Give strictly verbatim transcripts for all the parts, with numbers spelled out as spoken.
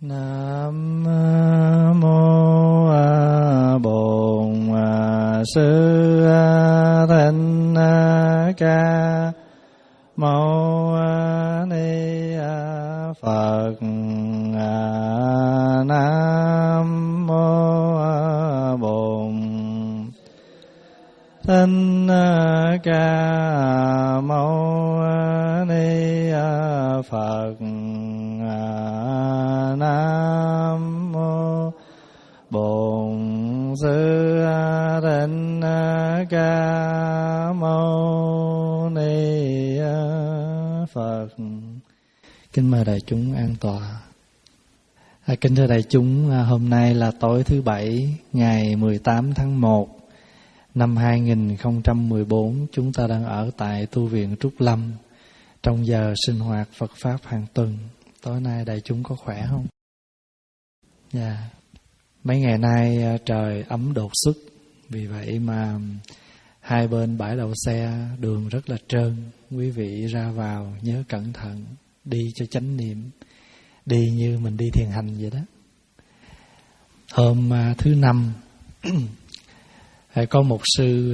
Nam mô Bổn Sư Thích Ca Mâu Ni Phật. Nam mô Bổn Thích Ca Mâu Ni Phật. Nam mô Bổn Sư Thích Ca Mâu Ni Phật. Kính mời đại chúng an tọa. À, kính thưa đại chúng, hôm nay là tối thứ Bảy, ngày mười tám tháng một năm hai nghìn không trăm mười bốn. Chúng ta đang ở tại tu viện Trúc Lâm trong giờ sinh hoạt Phật Pháp hàng tuần. Tối nay đại chúng có khỏe không? Dạ. Yeah. Mấy ngày nay trời ấm đột xuất, vì vậy mà hai bên bãi đậu xe đường rất là trơn. Quý vị ra vào nhớ cẩn thận, đi cho chánh niệm, đi như mình đi thiền hành vậy đó. Hôm thứ năm có một sư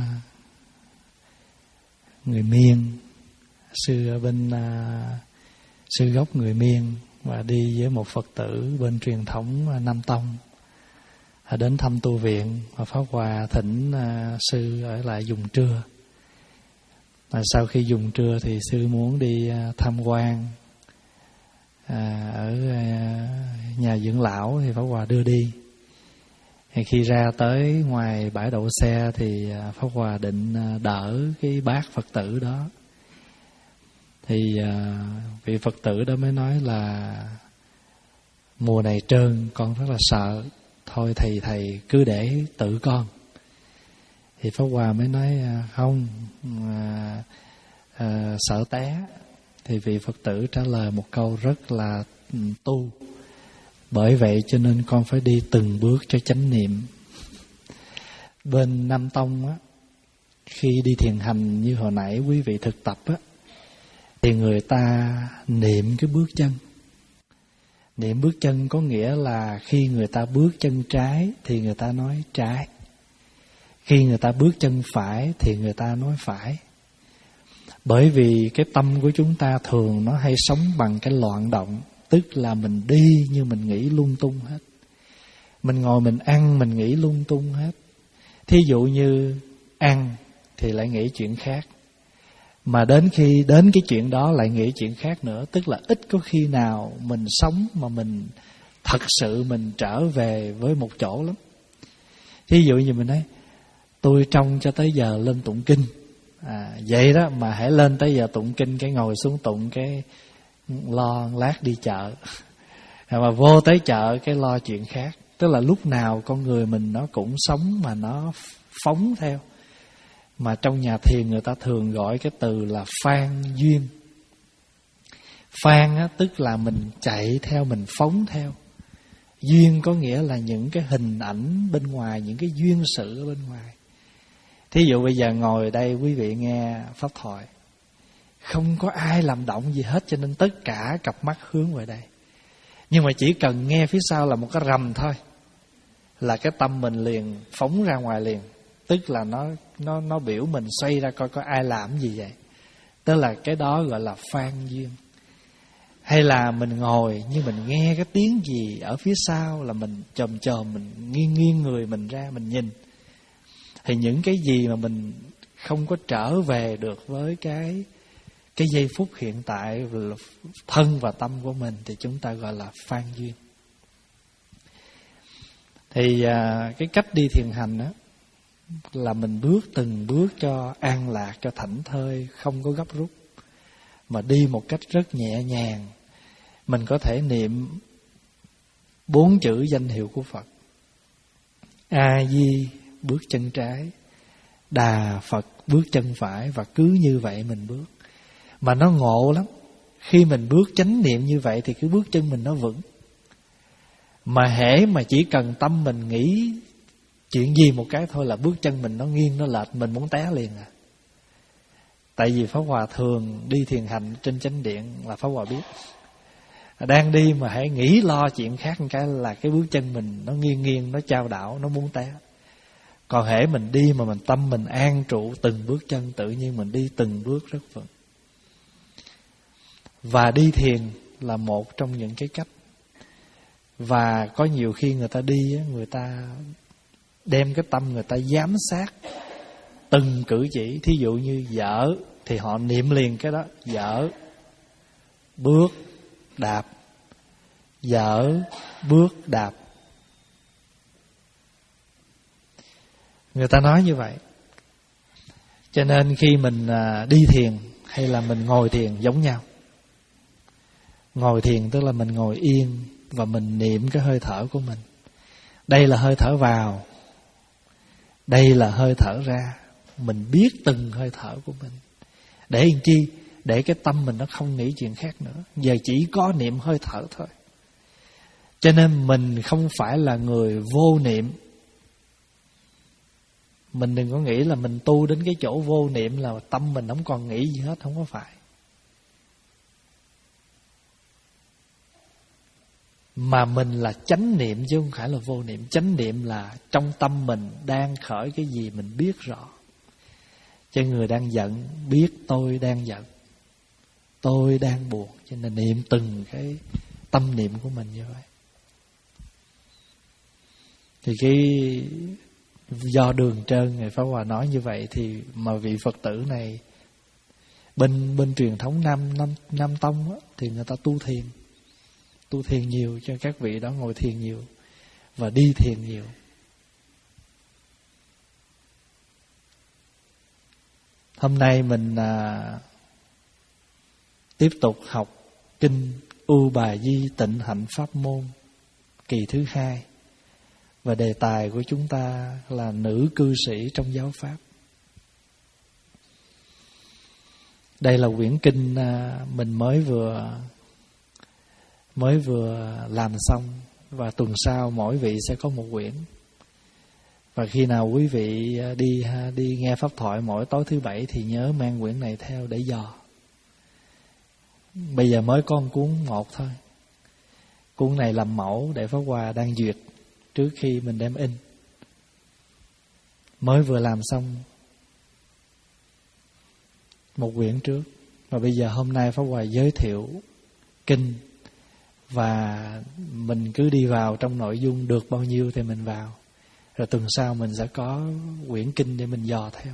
người Miên, sư ở bên sư gốc người Miên, và đi với một Phật tử bên truyền thống Nam Tông đến thăm tu viện, và Pháp Hòa thỉnh sư ở lại dùng trưa. Và sau khi dùng trưa thì sư muốn đi tham quan à, ở nhà dưỡng lão thì Pháp Hòa đưa đi. Thì khi ra tới ngoài bãi đậu xe thì Pháp Hòa định đỡ cái bác Phật tử đó. Thì vị Phật tử đó mới nói là mùa này trơn, con rất là sợ, thôi thầy thầy cứ để tự con. Thì Pháp Hòa mới nói không, à, à, sợ té. Thì vị Phật tử trả lời một câu rất là tu: bởi vậy cho nên con phải đi từng bước cho chánh niệm. Bên Nam Tông á, khi đi thiền hành như hồi nãy quý vị thực tập á, thì người ta niệm cái bước chân. Niệm bước chân có nghĩa là khi người ta bước chân trái thì người ta nói trái, khi người ta bước chân phải thì người ta nói phải. Bởi vì cái tâm của chúng ta thường nó hay sống bằng cái loạn động, tức là mình đi như mình nghĩ lung tung hết. Mình ngồi mình ăn mình nghĩ lung tung hết. Thí dụ như ăn thì lại nghĩ chuyện khác, mà đến khi đến cái chuyện đó lại nghĩ chuyện khác nữa. Tức là ít có khi nào mình sống mà mình thật sự mình trở về với một chỗ lắm. Thí dụ như mình nói tôi trông cho tới giờ lên tụng kinh, à, vậy đó mà hãy lên tới giờ tụng kinh cái ngồi xuống tụng cái lo lát đi chợ mà vô tới chợ cái lo chuyện khác. Tức là lúc nào con người mình nó cũng sống mà nó phóng theo. Mà trong nhà thiền người ta thường gọi cái từ là phan duyên. Phan á, tức là mình chạy theo, mình phóng theo. Duyên có nghĩa là những cái hình ảnh bên ngoài, những cái duyên sự ở bên ngoài. Thí dụ bây giờ ngồi đây quý vị nghe pháp thoại, không có ai làm động gì hết, cho nên tất cả cặp mắt hướng về đây. Nhưng mà chỉ cần nghe phía sau là một cái rầm thôi là cái tâm mình liền phóng ra ngoài liền. Tức là nó nó nó biểu mình xoay ra coi có ai làm gì vậy. Tức là cái đó gọi là phan duyên. Hay là mình ngồi nhưng mình nghe cái tiếng gì ở phía sau là mình chồm chồm, mình nghiêng nghiêng người mình ra mình nhìn. Thì những cái gì mà mình không có trở về được với cái cái giây phút hiện tại, thân và tâm của mình, thì chúng ta gọi là phan duyên. Thì à, cái cách đi thiền hành đó là mình bước từng bước cho an lạc, cho thảnh thơi, không có gấp rút, mà đi một cách rất nhẹ nhàng. Mình có thể niệm bốn chữ danh hiệu của Phật: A Di bước chân trái, Đà Phật bước chân phải, và cứ như vậy mình bước. Mà nó ngộ lắm. Khi mình bước chánh niệm như vậy thì cái bước chân mình nó vững. Mà hễ mà chỉ cần tâm mình nghĩ chuyện gì một cái thôi là bước chân mình nó nghiêng, nó lệch, mình muốn té liền à. Tại vì Pháp Hòa thường đi thiền hành trên chánh điện là Pháp Hòa biết. Đang đi mà hãy nghĩ lo chuyện khác một cái là cái bước chân mình nó nghiêng nghiêng, nó chao đảo, nó muốn té. Còn hễ mình đi mà mình tâm mình an trụ từng bước chân, tự nhiên mình đi từng bước rất vững. Và đi thiền là một trong những cái cách. Và có nhiều khi người ta đi, người ta đem cái tâm người ta giám sát từng cử chỉ. Thí dụ như dở thì họ niệm liền cái đó, dở, bước, đạp, dở, bước, đạp. Người ta nói như vậy. Cho nên khi mình đi thiền hay là mình ngồi thiền giống nhau. Ngồi thiền tức là mình ngồi yên và mình niệm cái hơi thở của mình. Đây là hơi thở vào, đây là hơi thở ra. Mình biết từng hơi thở của mình. Để làm chi? Để cái tâm mình nó không nghĩ chuyện khác nữa. Giờ chỉ có niệm hơi thở thôi. Cho nên mình không phải là người vô niệm. Mình đừng có nghĩ là mình tu đến cái chỗ vô niệm là tâm mình không còn nghĩ gì hết. Không có phải. Mà mình là chánh niệm chứ không phải là vô niệm. Chánh niệm là trong tâm mình đang khởi cái gì mình biết rõ. Cho người đang giận biết tôi đang giận, tôi đang buồn. Cho nên niệm từng cái tâm niệm của mình như vậy. Thì cái do đường trơn Ngài Pháp Hòa nói như vậy, thì mà vị Phật tử này bên bên truyền thống Nam Nam, Nam Tông á, thì người ta tu thiền, tu thiền nhiều, cho các vị đó ngồi thiền nhiều và đi thiền nhiều. Hôm nay mình à, tiếp tục học kinh U Bà Di Tịnh Hạnh Pháp Môn kỳ thứ hai. Và đề tài của chúng ta là nữ cư sĩ trong giáo Pháp. Đây là quyển kinh à, mình mới vừa mới vừa làm xong. Và tuần sau mỗi vị sẽ có một quyển. Và khi nào quý vị đi đi nghe pháp thoại mỗi tối thứ bảy thì nhớ mang quyển này theo để dò. Bây giờ mới có một cuốn một thôi. Cuốn này làm mẫu để Pháp Hòa đang duyệt trước khi mình đem in. Mới vừa làm xong một quyển trước. Và bây giờ hôm nay Pháp Hòa giới thiệu kinh. Và mình cứ đi vào trong nội dung được bao nhiêu thì mình vào. Rồi tuần sau mình sẽ có quyển kinh để mình dò theo.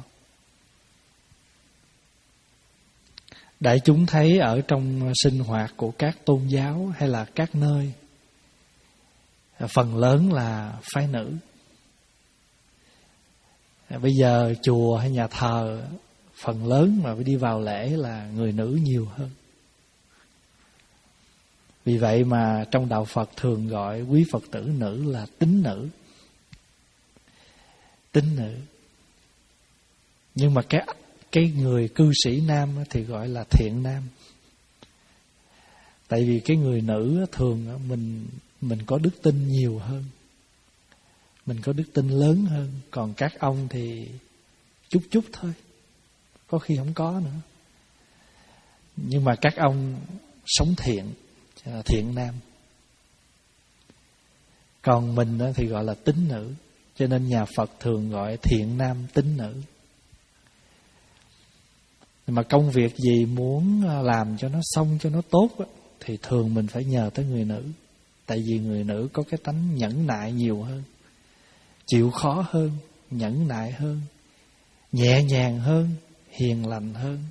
Đại chúng thấy ở trong sinh hoạt của các tôn giáo hay là các nơi, phần lớn là phái nữ. Bây giờ chùa hay nhà thờ, phần lớn mà đi vào lễ là người nữ nhiều hơn. Vì vậy mà trong đạo Phật thường gọi quý Phật tử nữ là tín nữ. Tín nữ. Nhưng mà cái cái người cư sĩ nam thì gọi là thiện nam. Tại vì cái người nữ thường mình mình có đức tin nhiều hơn, mình có đức tin lớn hơn. Còn các ông thì chút chút thôi, có khi không có nữa. Nhưng mà các ông sống thiện, thiện nam. Còn mình thì gọi là tín nữ. Cho nên nhà Phật thường gọi thiện nam tín nữ. Mà công việc gì muốn làm cho nó xong, cho nó tốt á, thì thường mình phải nhờ tới người nữ. Tại vì người nữ có cái tánh nhẫn nại nhiều hơn, chịu khó hơn, nhẫn nại hơn, nhẹ nhàng hơn, hiền lành hơn.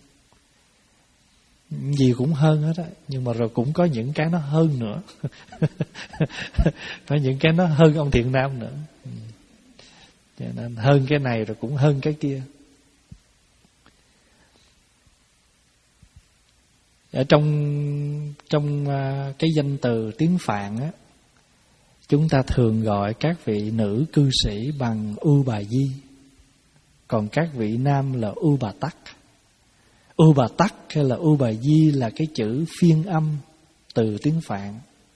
Gì cũng hơn hết á. Nhưng mà rồi cũng có những cái nó hơn nữa. Có những cái nó hơn ông thiện nam nữa. Cho nên hơn cái này rồi cũng hơn cái kia. Ở trong trong cái danh từ tiếng Phạn á, chúng ta thường gọi các vị nữ cư sĩ bằng U Bà Di, còn các vị nam là U Bà Tắc. U Bà Tắc hay là U Bà Di là cái chữ phiên âm từ tiếng Phạn.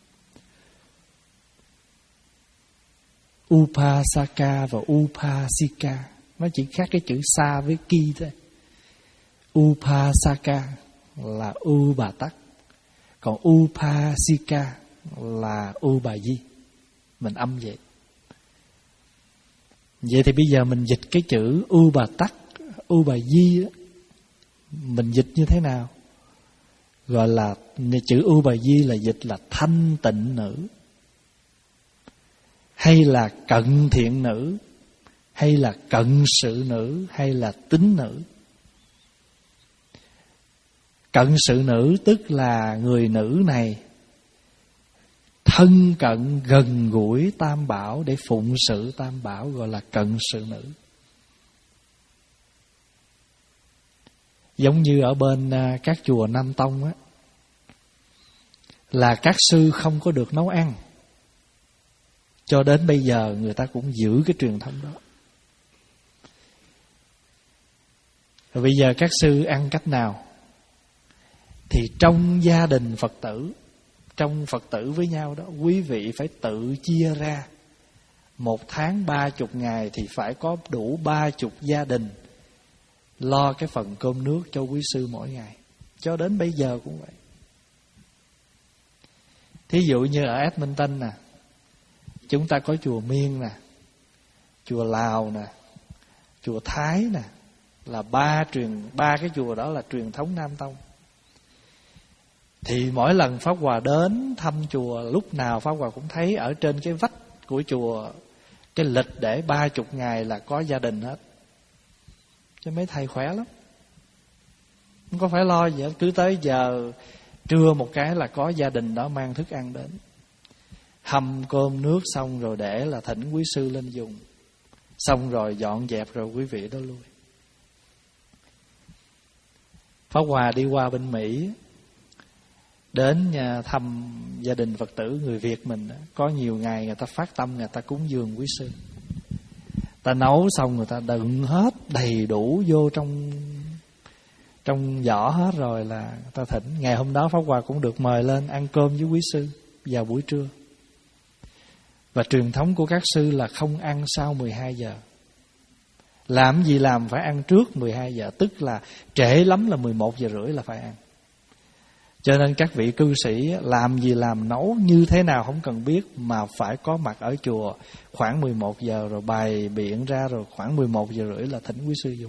Upasaka và Upasika nó chỉ khác cái chữ sa với ki thôi. Upasaka là U Bà Tắc, Còn Upasika là U Bà Di. Mình âm vậy. Vậy thì bây giờ mình dịch cái chữ U Bà Tắc, U Bà Di, mình dịch như thế nào? Gọi là chữ U Bà Di là dịch là thanh tịnh nữ, hay là cận thiện nữ, hay là cận sự nữ, hay là tín nữ. Cận sự nữ tức là người nữ này thân cận gần gũi Tam Bảo để phụng sự Tam Bảo, gọi là cận sự nữ. Giống như ở bên các chùa Nam Tông á, là các sư không có được nấu ăn. Cho đến bây giờ người ta cũng giữ cái truyền thống đó. Rồi bây giờ các sư ăn cách nào? Thì trong gia đình Phật tử, trong Phật tử với nhau đó, quý vị phải tự chia ra. Một tháng ba chục ngày thì phải có đủ ba chục gia đình lo cái phần cơm nước cho quý sư mỗi ngày. Cho đến bây giờ cũng vậy. Thí dụ như ở Edmonton nè, chúng ta có chùa Miên nè, chùa Lào nè, chùa Thái nè, là ba truyền ba cái chùa đó là truyền thống Nam Tông. Thì mỗi lần Pháp Hòa đến thăm chùa, lúc nào Pháp Hòa cũng thấy ở trên cái vách của chùa cái lịch để ba chục ngày là có gia đình hết. Chứ mấy thầy khỏe lắm, không có phải lo gì hết. Cứ tới giờ trưa một cái là có gia đình đó mang thức ăn đến, hầm cơm nước xong rồi để là thỉnh quý sư lên dùng. Xong rồi dọn dẹp rồi quý vị đó lui. Pháp Hòa đi qua bên Mỹ, đến nhà thăm gia đình Phật tử người Việt mình, có nhiều ngày người ta phát tâm, người ta cúng dường quý sư. Ta nấu xong người ta đựng hết đầy đủ vô trong trong giỏ hết rồi là người ta thỉnh. Ngày hôm đó Pháp Hòa cũng được mời lên ăn cơm với quý sư vào buổi trưa. Và truyền thống của các sư là không ăn sau mười hai giờ. Làm gì làm phải ăn trước mười hai giờ, tức là trễ lắm là mười một giờ rưỡi là phải ăn. Cho nên các vị cư sĩ làm gì làm, nấu như thế nào không cần biết, mà phải có mặt ở chùa khoảng mười một giờ rồi bày biện ra, rồi khoảng mười một giờ rưỡi là thỉnh quý sư dùng.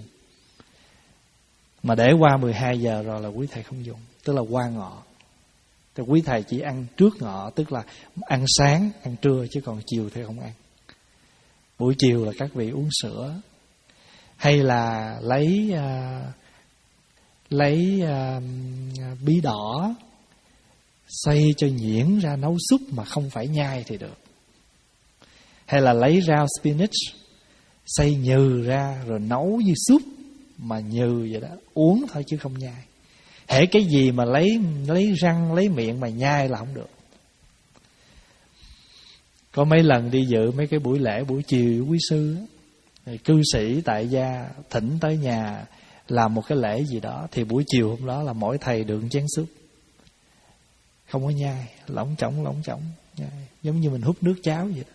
Mà để qua mười hai giờ rồi là quý thầy không dùng, tức là qua ngọ. Thì quý thầy chỉ ăn trước ngọ, tức là ăn sáng, ăn trưa, chứ còn chiều thì không ăn. Buổi chiều là các vị uống sữa, hay là lấy uh, lấy uh, bí đỏ xay cho nhuyễn ra nấu súp mà không phải nhai thì được. Hay là lấy rau spinach xay nhừ ra rồi nấu như súp mà nhừ vậy đó, uống thôi chứ không nhai. Hễ cái gì mà lấy lấy răng lấy miệng mà nhai là không được. Có mấy lần đi dự mấy cái buổi lễ buổi chiều quý sư á, cư sĩ tại gia thỉnh tới nhà làm một cái lễ gì đó, thì buổi chiều hôm đó là mỗi thầy được chén súp, không có nhai, lỏng chỏng lỏng chỏng nhai, giống như mình hút nước cháo vậy đó.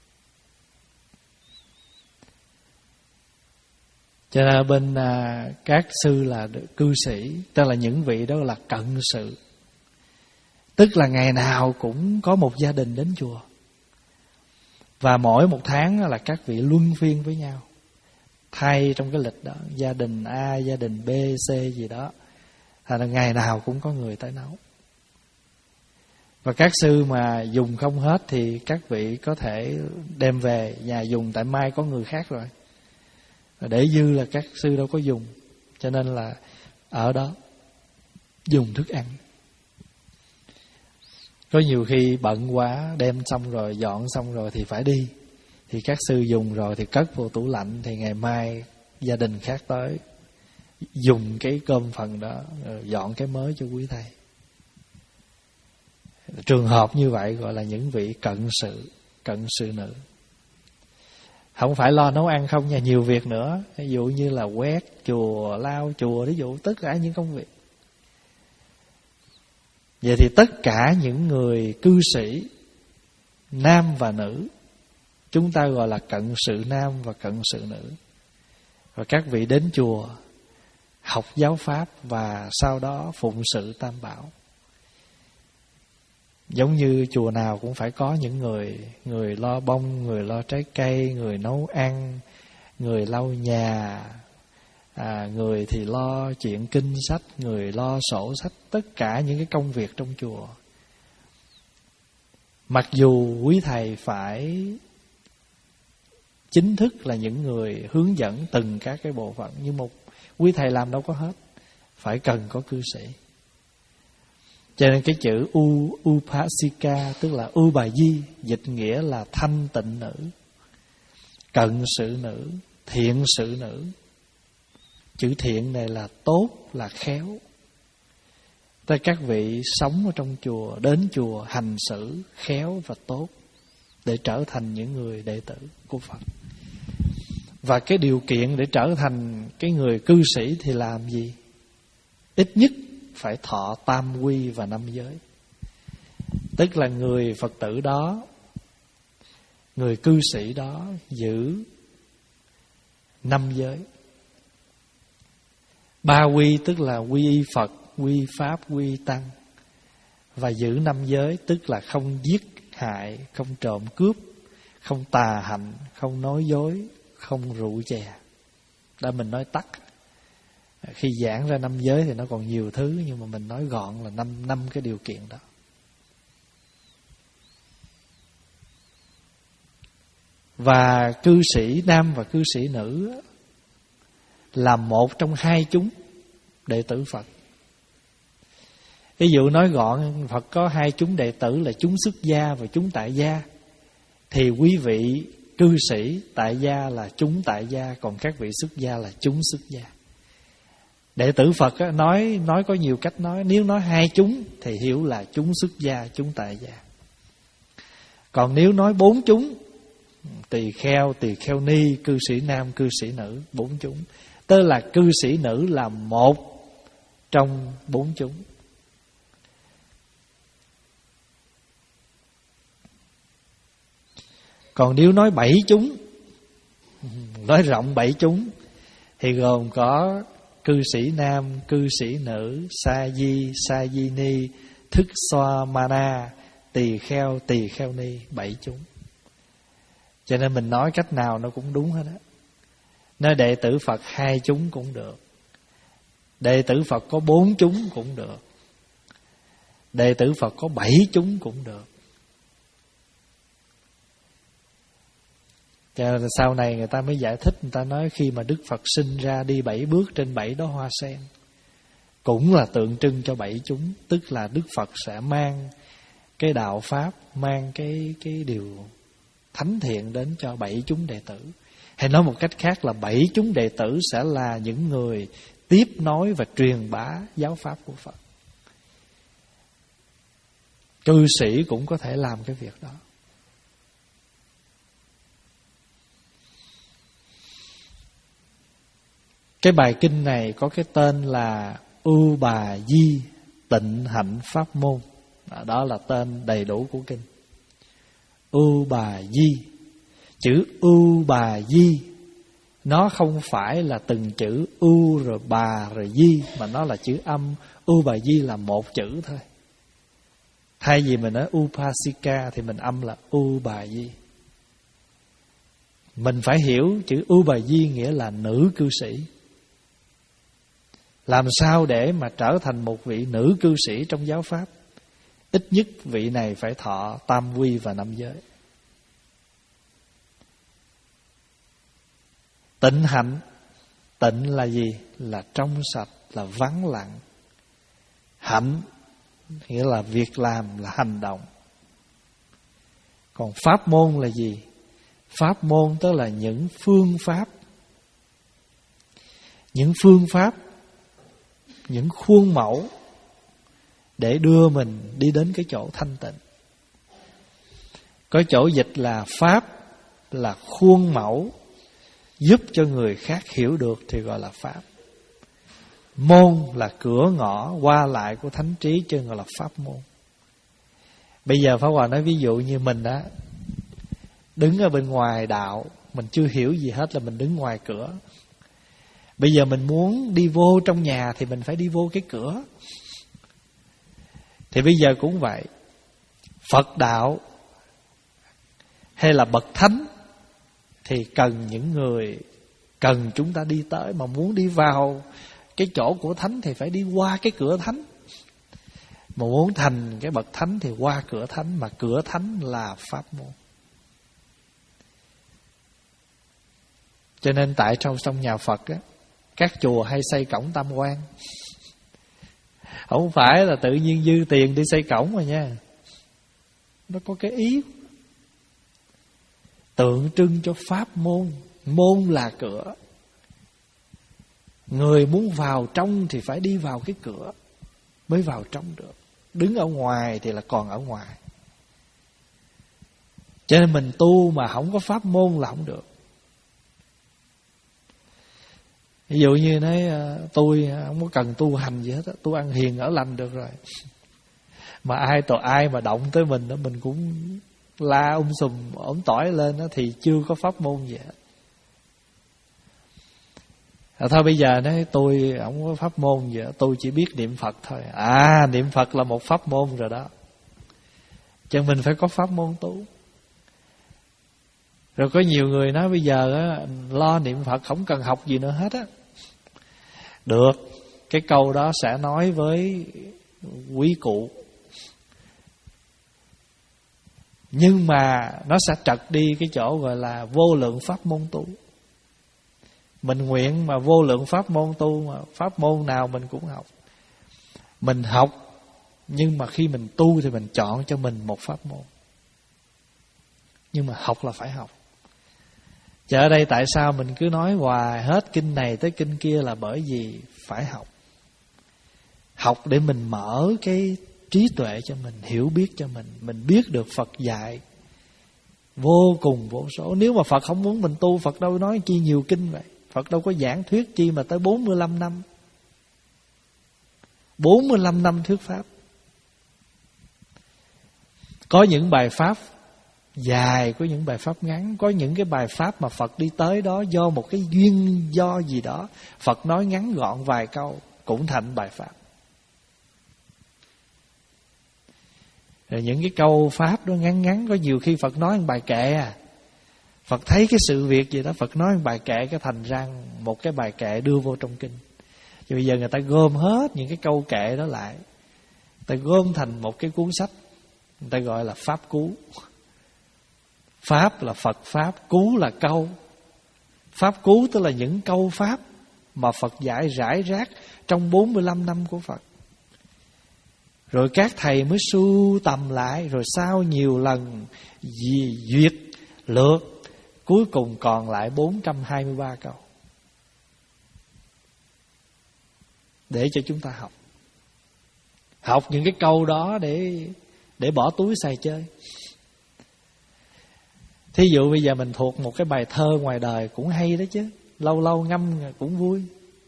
Cho nên bên à, các sư là cư sĩ, tức là những vị đó là cận sự, tức là ngày nào cũng có một gia đình đến chùa. Và mỗi một tháng là các vị luân phiên với nhau, thay trong cái lịch đó, gia đình A, gia đình B, C gì đó, thành là ngày nào cũng có người tới nấu. Và các sư mà dùng không hết thì các vị có thể đem về nhà dùng, tại mai có người khác rồi. Để dư là các sư đâu có dùng, cho nên là ở đó dùng thức ăn. Có nhiều khi bận quá, đem xong rồi, dọn xong rồi thì phải đi, thì các sư dùng rồi thì cất vô tủ lạnh, thì ngày mai gia đình khác tới dùng cái cơm phần đó, rồi dọn cái mới cho quý thầy. Trường hợp như vậy gọi là những vị cận sự, cận sự nữ. Không phải lo nấu ăn không nha, nhiều việc nữa. Ví dụ như là quét chùa, lau chùa, ví dụ tất cả những công việc. Vậy thì tất cả những người cư sĩ nam và nữ, chúng ta gọi là cận sự nam và cận sự nữ. Và các vị đến chùa học giáo pháp và sau đó phụng sự Tam Bảo. Giống như chùa nào cũng phải có những người, người lo bông, người lo trái cây, người nấu ăn, người lau nhà, à, người thì lo chuyện kinh sách, người lo sổ sách, tất cả những cái công việc trong chùa. Mặc dù quý thầy phải chính thức là những người hướng dẫn từng các cái bộ phận, nhưng một quý thầy làm đâu có hết, phải cần có cư sĩ. Cho nên cái chữ U, Upasika tức là U Bà Di, dịch nghĩa là thanh tịnh nữ, cận sự nữ, thiện sự nữ. Chữ thiện này là tốt, là khéo. Tại các vị sống ở trong chùa, đến chùa hành xử khéo và tốt để trở thành những người đệ tử của Phật. Và cái điều kiện để trở thành cái người cư sĩ thì làm gì? Ít nhất phải thọ tam quy và năm giới. Tức là người Phật tử đó, người cư sĩ đó giữ năm giới. Ba quy tức là quy y Phật, quy pháp, quy tăng. Và giữ năm giới tức là không giết hại, không trộm cướp, không tà hạnh, không nói dối, không rượu chè. Đó mình nói tắt. Khi giảng ra năm giới thì nó còn nhiều thứ, nhưng mà mình nói gọn là năm năm cái điều kiện đó. Và cư sĩ nam và cư sĩ nữ là một trong hai chúng đệ tử Phật. Ví dụ nói gọn, Phật có hai chúng đệ tử là chúng xuất gia và chúng tại gia. Thì quý vị cư sĩ tại gia là chúng tại gia, còn các vị xuất gia là chúng xuất gia. Đệ tử Phật á, nói nói có nhiều cách nói. Nếu nói hai chúng thì hiểu là chúng xuất gia, chúng tại gia. Còn nếu nói bốn chúng, tỳ kheo, tỳ kheo ni, cư sĩ nam, cư sĩ nữ, bốn chúng. Tức là cư sĩ nữ là một trong bốn chúng. Còn nếu nói bảy chúng, nói rộng bảy chúng, thì gồm có cư sĩ nam, cư sĩ nữ, sa di, sa di ni, thức xoa mana, tỳ kheo, tỳ kheo ni, bảy chúng. Cho nên mình nói cách nào nó cũng đúng hết á. Nói đệ tử Phật hai chúng cũng được, đệ tử Phật có bốn chúng cũng được, đệ tử Phật có bảy chúng cũng được. Cho nên sau này người ta mới giải thích, người ta nói khi mà Đức Phật sinh ra đi bảy bước trên bảy đóa hoa sen, cũng là tượng trưng cho bảy chúng. Tức là Đức Phật sẽ mang cái đạo Pháp, mang cái, cái điều thánh thiện đến cho bảy chúng đệ tử. Hay nói một cách khác là bảy chúng đệ tử sẽ là những người tiếp nối và truyền bá giáo Pháp của Phật. Cư sĩ cũng có thể làm cái việc đó. Cái bài kinh này có cái tên là U Bà Di Tịnh Hạnh Pháp Môn. Đó là tên đầy đủ của kinh. U Bà Di. Chữ U Bà Di nó không phải là từng chữ U rồi bà rồi Di, mà nó là chữ âm. U Bà Di là một chữ thôi. Thay vì mình nói Upasika thì mình âm là U Bà Di. Mình phải hiểu chữ U Bà Di nghĩa là nữ cư sĩ. Làm sao để mà trở thành một vị nữ cư sĩ trong giáo Pháp? Ít nhất vị này phải thọ tam quy và năm giới. Tịnh hạnh. Tịnh là gì? Là trong sạch, là vắng lặng. Hạnh nghĩa là việc làm, là hành động. Còn pháp môn là gì? Pháp môn tức là những phương pháp. Những phương pháp, những khuôn mẫu để đưa mình đi đến cái chỗ thanh tịnh. Có chỗ dịch là pháp là khuôn mẫu giúp cho người khác hiểu được thì gọi là pháp. Môn là cửa ngõ qua lại của thánh trí cho nên gọi là pháp môn. Bây giờ Pháp Hòa nói ví dụ như mình á, đứng ở bên ngoài đạo, mình chưa hiểu gì hết là mình đứng ngoài cửa. Bây giờ mình muốn đi vô trong nhà thì mình phải đi vô cái cửa. Thì bây giờ cũng vậy. Phật đạo hay là bậc thánh thì cần những người, cần chúng ta đi tới. Mà muốn đi vào cái chỗ của thánh thì phải đi qua cái cửa thánh. Mà muốn thành cái bậc thánh thì qua cửa thánh. Mà cửa thánh là pháp môn. Cho nên tại trong trong nhà Phật á, các chùa hay xây cổng tam quan. Không phải là tự nhiên dư tiền đi xây cổng mà nha. Nó có cái ý tượng trưng cho pháp môn. Môn là cửa. Người muốn vào trong thì phải đi vào cái cửa mới vào trong được. Đứng ở ngoài thì là còn ở ngoài. Cho nên mình tu mà không có pháp môn là không được. Ví dụ như nói tôi không có cần tu hành gì hết, tôi ăn hiền ở lành được rồi. Mà ai tội ai mà động tới mình đó, mình cũng la um sùm ổn tỏi lên đó, thì chưa có pháp môn gì hết. À, thôi bây giờ nói tôi không có pháp môn gì hết, tôi chỉ biết niệm Phật thôi. À, niệm Phật là một pháp môn rồi đó. Cho mình phải có pháp môn tu. Rồi có nhiều người nói bây giờ á, lo niệm Phật không cần học gì nữa hết á. Được, cái câu đó sẽ nói với quý cụ. Nhưng mà nó sẽ trật đi cái chỗ gọi là vô lượng pháp môn tu. Mình nguyện mà vô lượng pháp môn tu, mà pháp môn nào mình cũng học. Mình học, nhưng mà khi mình tu thì mình chọn cho mình một pháp môn. Nhưng mà học là phải học. Chứ ở đây tại sao mình cứ nói hoài hết kinh này tới kinh kia là bởi vì phải học. Học để mình mở cái trí tuệ cho mình, hiểu biết cho mình. Mình biết được Phật dạy vô cùng vô số. Nếu mà Phật không muốn mình tu, Phật đâu nói chi nhiều kinh vậy. Phật đâu có giảng thuyết chi mà tới bốn mươi lăm năm. bốn mươi lăm năm thuyết pháp. Có những bài pháp dài, có những bài pháp ngắn. Có những cái bài pháp mà Phật đi tới đó do một cái duyên do gì đó, Phật nói ngắn gọn vài câu cũng thành bài pháp. Rồi những cái câu pháp đó ngắn ngắn, có nhiều khi Phật nói một bài kệ à. Phật thấy cái sự việc gì đó, Phật nói một bài kệ cái thành ra một cái bài kệ đưa vô trong kinh. Chứ bây giờ người ta gom hết những cái câu kệ đó lại, người ta gom thành một cái cuốn sách, người ta gọi là Pháp Cú. Pháp là Phật Pháp, Cú là câu. Pháp Cú tức là những câu Pháp mà Phật dạy rải rác trong bốn mươi lăm năm của Phật. Rồi các thầy mới sưu tầm lại, rồi sau nhiều lần duyệt, lượt, cuối cùng còn lại bốn trăm hai mươi ba câu để cho chúng ta học. Học những cái câu đó để để bỏ túi xài chơi. Thí dụ bây giờ mình thuộc một cái bài thơ ngoài đời cũng hay đó chứ, lâu lâu ngâm cũng vui.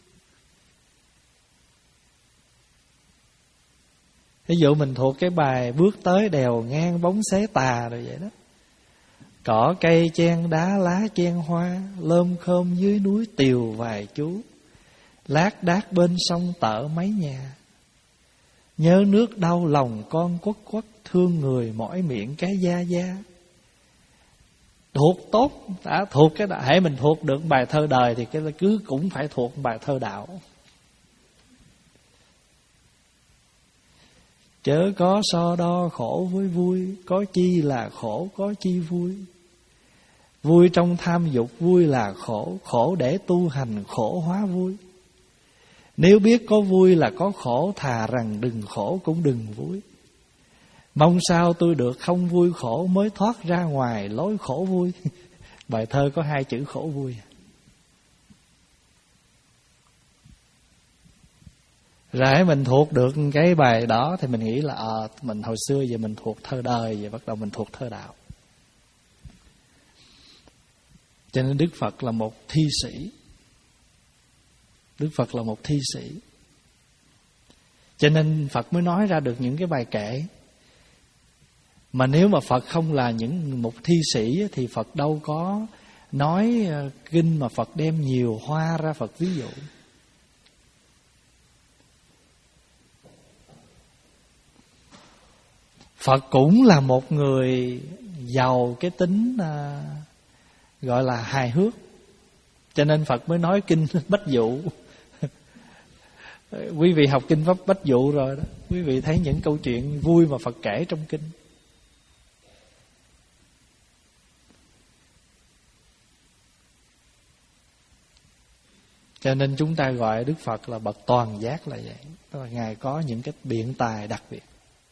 Ví dụ mình thuộc cái bài bước tới đèo ngang bóng xế tà rồi vậy đó. Cỏ cây chen đá lá chen hoa, lơm khơm dưới núi tiều vài chú, lác đác bên sông tợ mấy nhà. Nhớ nước đau lòng con quất quất, thương người mỏi miệng cái da da. Thuộc tốt, đã thuộc cái đạo. Hễ mình thuộc được bài thơ đời thì cái cứ cũng phải thuộc bài thơ đạo. Chớ có so đo khổ với vui, có chi là khổ, có chi vui. Vui trong tham dục, vui là khổ, khổ để tu hành, khổ hóa vui. Nếu biết có vui là có khổ, thà rằng đừng khổ cũng đừng vui. Mong sao tôi được không vui khổ, mới thoát ra ngoài lối khổ vui. Bài thơ có hai chữ khổ vui. Rồi mình thuộc được cái bài đó thì mình nghĩ là à, mình hồi xưa giờ mình thuộc thơ đời, giờ bắt đầu mình thuộc thơ đạo. Cho nên Đức Phật là một thi sĩ. Đức Phật là một thi sĩ. Cho nên Phật mới nói ra được những cái bài kệ. Mà nếu mà Phật không là những một thi sĩ thì Phật đâu có nói kinh mà Phật đem nhiều hoa ra Phật ví dụ. Phật cũng là một người giàu cái tính à, gọi là hài hước, cho nên Phật mới nói kinh Bách Dụ. Quý vị học kinh pháp Bách Dụ rồi đó, quý vị thấy những câu chuyện vui mà Phật kể trong kinh. Cho nên chúng ta gọi Đức Phật là bậc toàn giác là vậy. Tức là Ngài có những cái biện tài đặc biệt.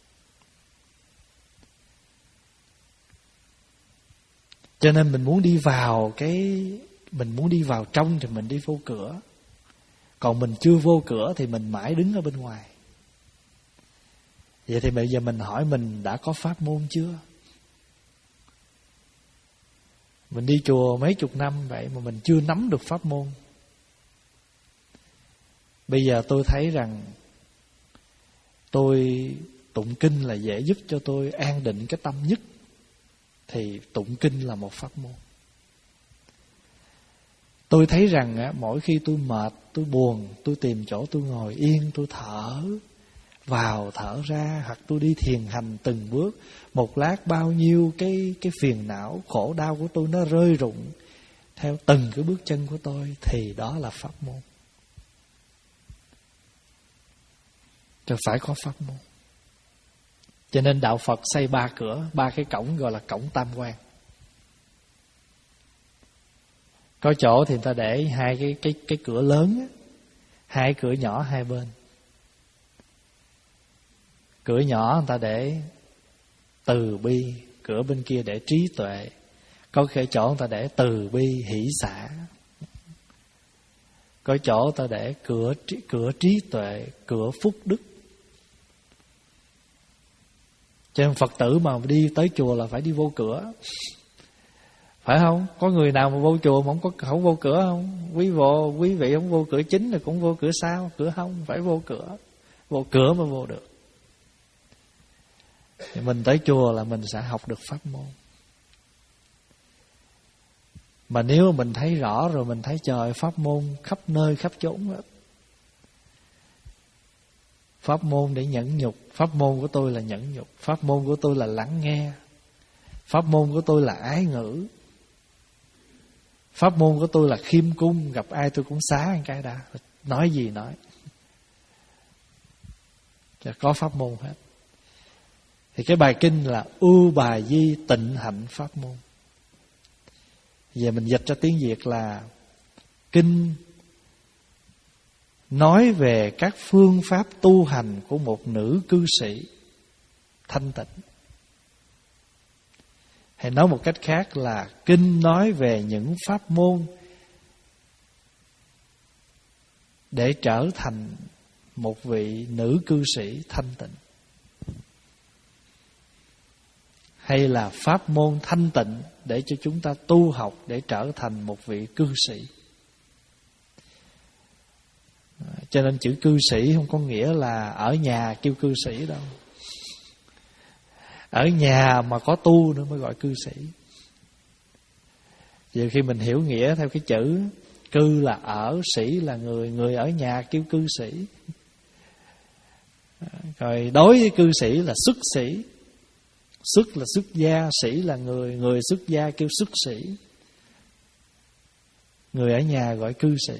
Cho nên mình muốn đi vào cái mình muốn đi vào trong thì mình đi vô cửa. Còn mình chưa vô cửa thì mình mãi đứng ở bên ngoài. Vậy thì bây giờ mình hỏi mình đã có pháp môn chưa? Mình đi chùa mấy chục năm vậy mà mình chưa nắm được pháp môn. Bây giờ tôi thấy rằng tôi tụng kinh là dễ giúp cho tôi an định cái tâm nhất, thì tụng kinh là một pháp môn. Tôi thấy rằng á, mỗi khi tôi mệt, tôi buồn, tôi tìm chỗ tôi ngồi yên, tôi thở vào thở ra, hoặc tôi đi thiền hành từng bước, một lát bao nhiêu cái cái phiền não, khổ đau của tôi nó rơi rụng theo từng cái bước chân của tôi, thì đó là pháp môn. Rồi phải có pháp môn. Cho nên đạo Phật xây ba cửa, ba cái cổng gọi là cổng tam quan. Có chỗ thì người ta để hai cái cái cái cửa lớn á, hai cửa nhỏ hai bên. Cửa nhỏ người ta để từ bi, cửa bên kia để trí tuệ. Có cái chỗ người ta để từ bi hỷ xả. Có chỗ người ta để cửa cửa trí tuệ, cửa phúc đức. Cho nên Phật tử mà đi tới chùa là phải đi vô cửa, phải không? Có người nào mà vô chùa mà không có không vô cửa không? Quý vô quý vị không vô cửa chính thì cũng vô cửa sau, cửa hông, phải vô cửa, vô cửa mới vô được. Thì mình tới chùa là mình sẽ học được pháp môn. Mà nếu mình thấy rõ rồi, mình thấy trời pháp môn khắp nơi khắp chốn hết. Pháp môn để nhẫn nhục. Pháp môn của tôi là nhẫn nhục. Pháp môn của tôi là lắng nghe. Pháp môn của tôi là ái ngữ. Pháp môn của tôi là khiêm cung. Gặp ai tôi cũng xá một cái đã, nói gì nói. Chả có pháp môn hết. Thì cái bài kinh là Ưu Bà Di Tịnh Hạnh Pháp Môn. Giờ mình dịch ra tiếng Việt là kinh nói về các phương pháp tu hành của một nữ cư sĩ thanh tịnh. Hay nói một cách khác là kinh nói về những pháp môn để trở thành một vị nữ cư sĩ thanh tịnh. Hay là pháp môn thanh tịnh để cho chúng ta tu học để trở thành một vị cư sĩ. Cho nên chữ cư sĩ không có nghĩa là ở nhà kêu cư sĩ đâu. Ở nhà mà có tu nữa mới gọi cư sĩ. Giờ khi mình hiểu nghĩa theo cái chữ cư là ở, sĩ là người, người ở nhà kêu cư sĩ. Rồi đối với cư sĩ là xuất sĩ. Xuất là xuất gia, sĩ là người, người xuất gia kêu xuất sĩ. Người ở nhà gọi cư sĩ.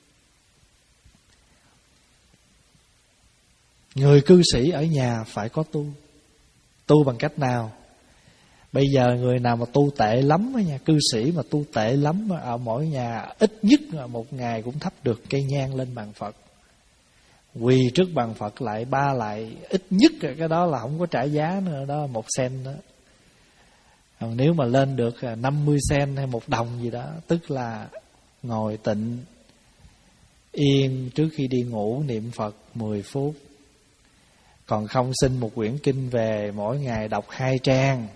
Người cư sĩ ở nhà phải có tu. Tu bằng cách nào? Bây giờ người nào mà tu tệ lắm ở nhà, cư sĩ mà tu tệ lắm ở mỗi nhà, ít nhất là một ngày cũng thắp được cây nhang lên bàn Phật, quỳ trước bàn Phật lại ba lại, ít nhất cái đó là không có trả giá nữa, đó là một sen đó. Còn nếu mà lên được năm mươi sen hay một đồng gì đó, tức là ngồi tịnh yên trước khi đi ngủ niệm Phật mười phút. Còn không xin một quyển kinh về, mỗi ngày đọc hai trang.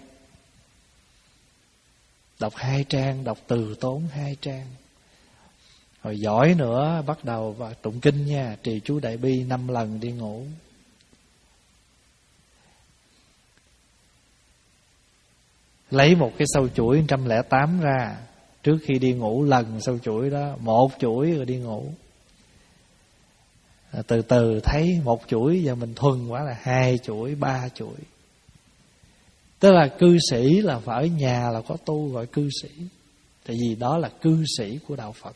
Đọc hai trang, đọc từ tốn hai trang. Rồi giỏi nữa bắt đầu vào tụng kinh nha, trì chú Đại Bi năm lần đi ngủ. Lấy một cái sâu chuỗi một trăm lẻ tám ra, trước khi đi ngủ lần sâu chuỗi đó, một chuỗi rồi đi ngủ. Từ từ thấy một chuỗi, giờ mình thuần quá là hai chuỗi, ba chuỗi. Tức là cư sĩ là phải ở nhà là có tu gọi cư sĩ. Tại vì đó là cư sĩ của đạo Phật.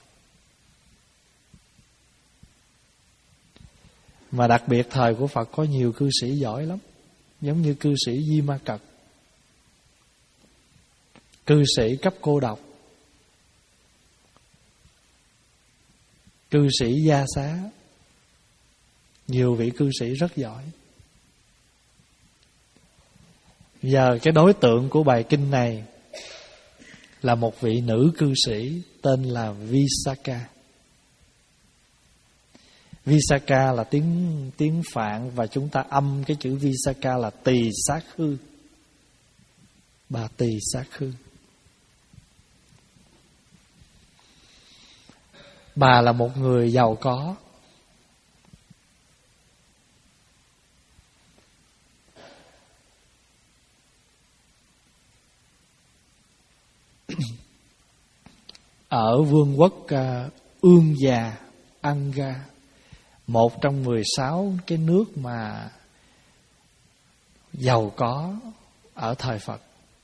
Mà đặc biệt thời của Phật có nhiều cư sĩ giỏi lắm. Giống như cư sĩ Di Ma Cật, cư sĩ cấp cô độc, cư sĩ Gia Xá. Nhiều vị cư sĩ rất giỏi. Giờ cái đối tượng của bài kinh này là một vị nữ cư sĩ tên là Visakha. Visakha là tiếng tiếng Phạn, và chúng ta âm cái chữ Visakha là Tỳ Sát Khư. Bà Tỳ Sát Khư. Bà là một người giàu có. Ở vương quốc uh, Ương Già, Anga, một trong mười sáu cái nước mà giàu có ở thời Phật.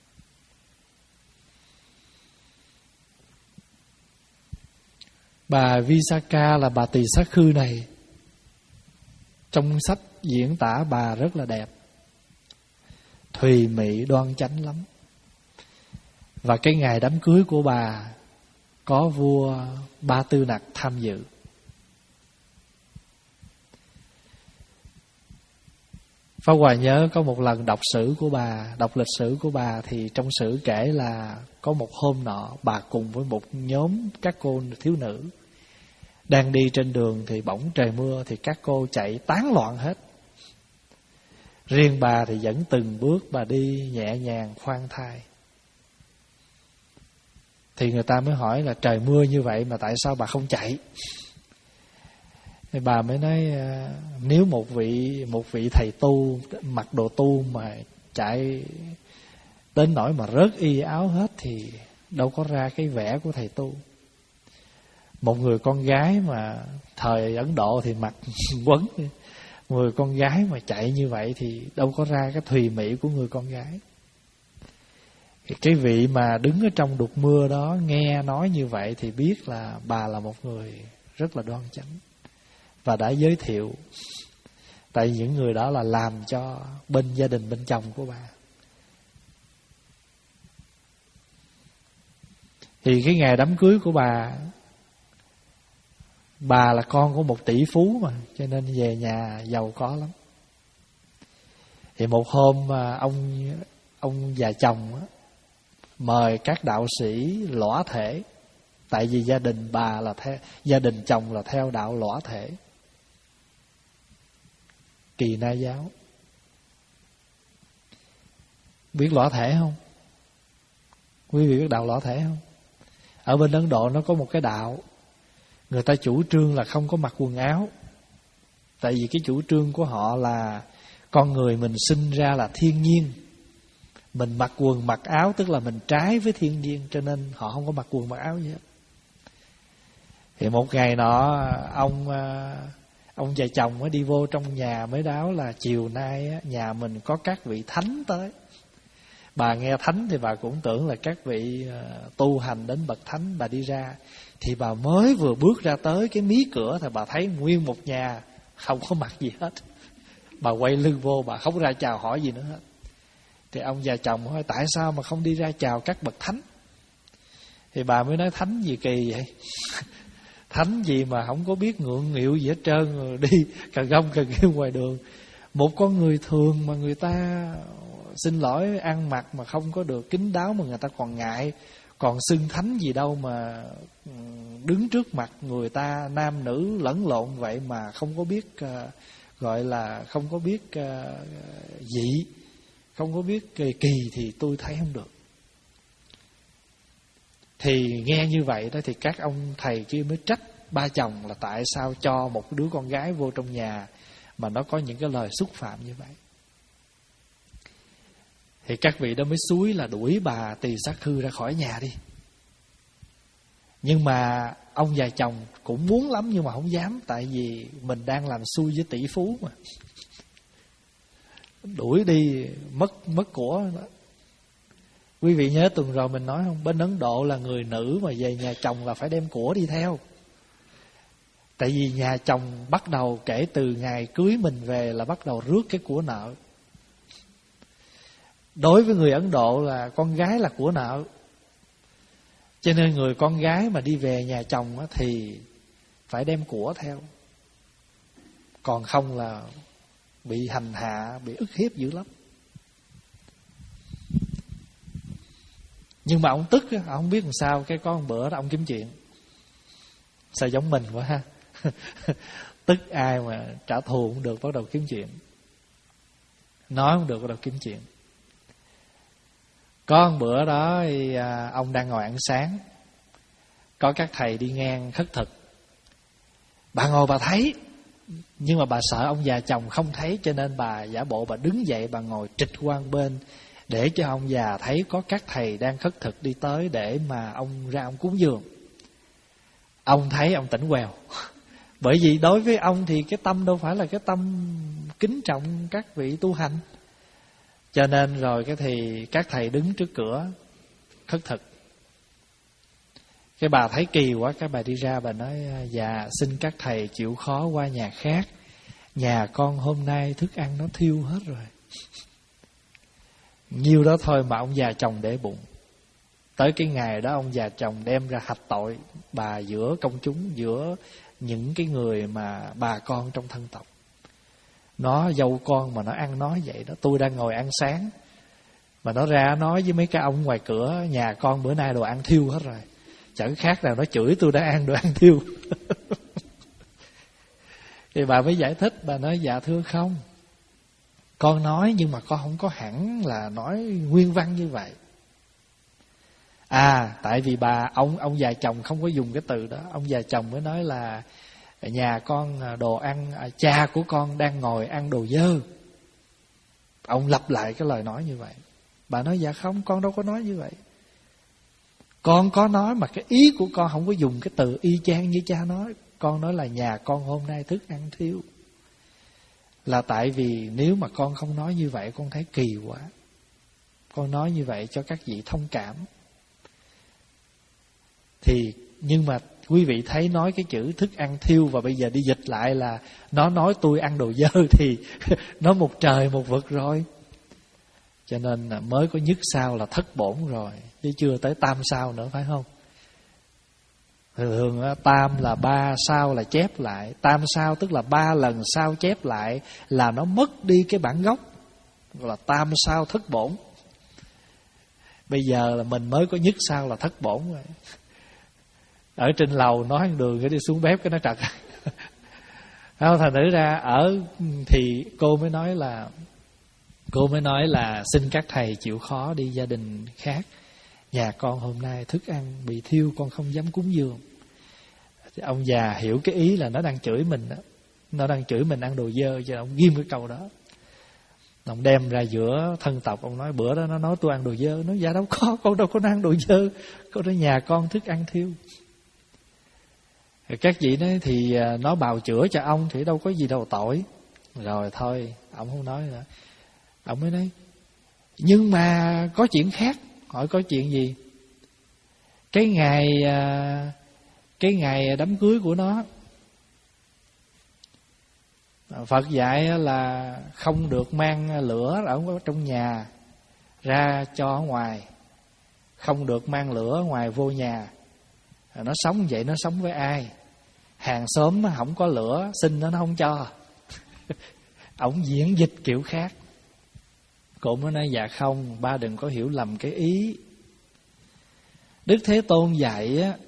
Bà Visakha là bà Tỳ Sát Khư này, trong sách diễn tả bà rất là đẹp, thùy mị đoan chánh lắm. Và cái ngày đám cưới của bà có vua Ba Tư Nặc tham dự. Pháp Hòa nhớ có một lần đọc sử của bà, đọc lịch sử của bà, thì trong sử kể là có một hôm nọ bà cùng với một nhóm các cô thiếu nữ đang đi trên đường, thì bỗng trời mưa, thì các cô chạy tán loạn hết. Riêng bà thì vẫn từng bước bà đi nhẹ nhàng khoan thai. Thì người ta mới hỏi là trời mưa như vậy mà tại sao bà không chạy? Thì bà mới nói nếu một vị một vị thầy tu mặc đồ tu mà chạy đến nỗi mà rớt y áo hết thì đâu có ra cái vẻ của thầy tu. Một người con gái mà thời Ấn Độ thì mặc quấn, một người con gái mà chạy như vậy thì đâu có ra cái thùy mị của người con gái. Cái vị mà đứng ở trong đục mưa đó nghe nói như vậy thì biết là bà là một người rất là đoan chánh, và đã giới thiệu. Tại những người đó là làm cho bên gia đình bên chồng của bà. Thì cái ngày đám cưới của bà, bà là con của một tỷ phú mà, cho nên về nhà giàu có lắm. Thì một hôm ông ông già chồng á, mời các đạo sĩ lõa thể. Tại vì gia đình bà là theo, gia đình chồng là theo đạo lõa thể, Kỳ Na giáo. Biết lõa thể không? Quý vị biết đạo lõa thể không? Ở bên Ấn Độ nó có một cái đạo, người ta chủ trương là không có mặc quần áo. Tại vì cái chủ trương của họ là con người mình sinh ra là thiên nhiên, mình mặc quần mặc áo tức là mình trái với thiên nhiên, cho nên họ không có mặc quần mặc áo gì hết. Thì một ngày nọ ông ông già chồng mới đi vô trong nhà mới báo là chiều nay nhà mình có các vị thánh tới. Bà nghe thánh thì bà cũng tưởng là các vị tu hành đến bậc thánh. Bà đi ra thì bà mới vừa bước ra tới cái mí cửa thì bà thấy nguyên một nhà không có mặc gì hết. Bà quay lưng vô, bà không ra chào hỏi gì nữa hết. Thì ông già chồng hỏi tại sao mà không đi ra chào các bậc thánh? Thì bà mới nói thánh gì kỳ vậy? Thánh gì mà không có biết ngượng nghịu gì hết trơn, rồi đi cà gông cà ghêu ngoài đường. Một con người thường mà người ta xin lỗi ăn mặc mà không có được kín đáo mà người ta còn ngại, còn xưng thánh gì đâu mà đứng trước mặt người ta nam nữ lẫn lộn vậy mà không có biết uh, gọi là không có biết uh, dị, không có biết kỳ kỳ thì tôi thấy không được. Thì nghe như vậy đó thì các ông thầy kia mới trách ba chồng là tại sao cho một đứa con gái vô trong nhà mà nó có những cái lời xúc phạm như vậy. Thì các vị đó mới xúi là đuổi bà Tỳ Sát Khư ra khỏi nhà đi. Nhưng mà ông già chồng cũng muốn lắm nhưng mà không dám, tại vì mình đang làm xui với tỷ phú mà. Đuổi đi mất mất của đó. Quý vị nhớ tuần rồi mình nói không, bên Ấn Độ là người nữ mà về nhà chồng là phải đem của đi theo. Tại vì nhà chồng bắt đầu kể từ ngày cưới mình về là bắt đầu rước cái của nợ. Đối với người Ấn Độ là con gái là của nợ. Cho nên người con gái mà đi về nhà chồng thì phải đem của theo. Còn không là bị hành hạ, bị ức hiếp dữ lắm. Nhưng mà ông tức, ông không biết làm sao. Cái có một bữa đó ông kiếm chuyện. Sao giống mình quá ha. Tức ai mà trả thù không được, bắt đầu kiếm chuyện. Nói không được, bắt đầu kiếm chuyện. Có một bữa đó thì ông đang ngồi ăn sáng, có các thầy đi ngang khất thực. Bà ngồi bà thấy, nhưng mà bà sợ ông già chồng không thấy, cho nên bà giả bộ bà đứng dậy, bà ngồi trịch qua một bên để cho ông già thấy có các thầy đang khất thực đi tới để mà ông ra ông cúng dường. Ông thấy ông tỉnh quèo. Bởi vì đối với ông thì cái tâm đâu phải là cái tâm kính trọng các vị tu hành. Cho nên rồi cái thì các thầy đứng trước cửa khất thực. Cái bà thấy kỳ quá, cái bà đi ra bà nói: dạ xin các thầy chịu khó qua nhà khác, nhà con hôm nay thức ăn nó thiêu hết rồi. Nhiêu đó thôi mà ông già chồng để bụng. Tới cái ngày đó ông già chồng đem ra hạch tội bà giữa công chúng, giữa những cái người mà bà con trong thân tộc. Nó dâu con mà nó ăn nói vậy đó. Tôi đang ngồi ăn sáng mà nó ra nói với mấy cái ông ngoài cửa: nhà con bữa nay đồ ăn thiêu hết rồi. Chẳng khác nào nó chửi tôi đã ăn đồ ăn thiêu. Thì bà mới giải thích. Bà nói: dạ thưa không, con nói nhưng mà con không có hẳn là nói nguyên văn như vậy. À tại vì bà ông ông già chồng không có dùng cái từ đó. Ông già chồng mới nói là nhà con đồ ăn, cha của con đang ngồi ăn đồ dơ. Ông lặp lại cái lời nói như vậy. Bà nói: dạ không, con đâu có nói như vậy. Con có nói mà cái ý của con không có dùng cái từ y chang như cha nói. Con nói là nhà con hôm nay thức ăn thiếu. Là tại vì nếu mà con không nói như vậy con thấy kỳ quá. Con nói như vậy cho các vị thông cảm. Thì nhưng mà quý vị thấy nói cái chữ thức ăn thiêu và bây giờ đi dịch lại là nó nói tôi ăn đồ dơ thì nó một trời một vực rồi. Cho nên mới có nhất sao là thất bổn rồi, chứ chưa tới tam sao nữa, phải không? Thường tam là ba, sao là chép lại. Tam sao tức là ba lần sao chép lại là nó mất đi cái bản gốc, gọi là tam sao thất bổn. Bây giờ là mình mới có nhất sao là thất bổn rồi. Ở trên lầu nói ăn đường cái đi xuống bếp cái nó trật. Thành thử ra ở thì cô mới nói là Cô mới nói là xin các thầy chịu khó đi gia đình khác, nhà con hôm nay thức ăn bị thiêu, con không dám cúng dường. Thì ông già hiểu cái ý là nó đang chửi mình đó. Nó đang chửi mình ăn đồ dơ, cho ông ghim cái câu đó. Ông đem ra giữa thân tộc. Ông nói bữa đó nó nói tôi ăn đồ dơ. Nó dạ đâu có, con đâu có ăn đồ dơ. Con nói nhà con thức ăn thiêu. Các vị nói thì nó bào chữa cho ông thì đâu có gì đâu tội. Rồi thôi, ông không nói nữa. Ông mới nói nhưng mà có chuyện khác. Hỏi có chuyện gì? Cái ngày Cái ngày đám cưới của nó, Phật dạy là không được mang lửa ở trong nhà ra cho ở ngoài, không được mang lửa ngoài vô nhà. Nó sống vậy nó sống với ai? Hàng xóm không có lửa xin nó nó không cho. Ổng diễn dịch kiểu khác. Cô mới nói dạ không, ba đừng có hiểu lầm cái ý. Đức Thế Tôn dạy á,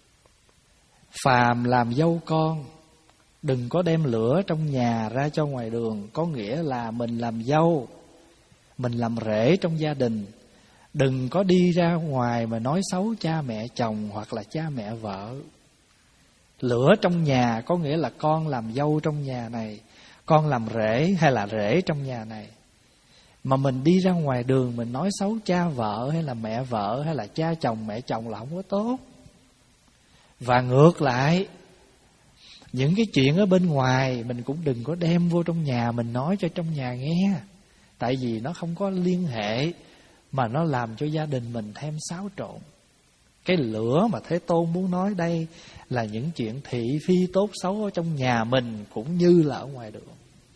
phàm làm dâu con đừng có đem lửa trong nhà ra cho ngoài đường. Có nghĩa là mình làm dâu, mình làm rể trong gia đình, đừng có đi ra ngoài mà nói xấu cha mẹ chồng hoặc là cha mẹ vợ. Lửa trong nhà có nghĩa là con làm dâu trong nhà này, con làm rể hay là rể trong nhà này. Mà mình đi ra ngoài đường mình nói xấu cha vợ hay là mẹ vợ hay là cha chồng mẹ chồng là không có tốt. Và ngược lại, những cái chuyện ở bên ngoài mình cũng đừng có đem vô trong nhà mình nói cho trong nhà nghe. Tại vì nó không có liên hệ mà nó làm cho gia đình mình thêm xáo trộn. Cái lửa mà Thế Tôn muốn nói đây là những chuyện thị phi tốt xấu ở trong nhà mình cũng như là ở ngoài đường.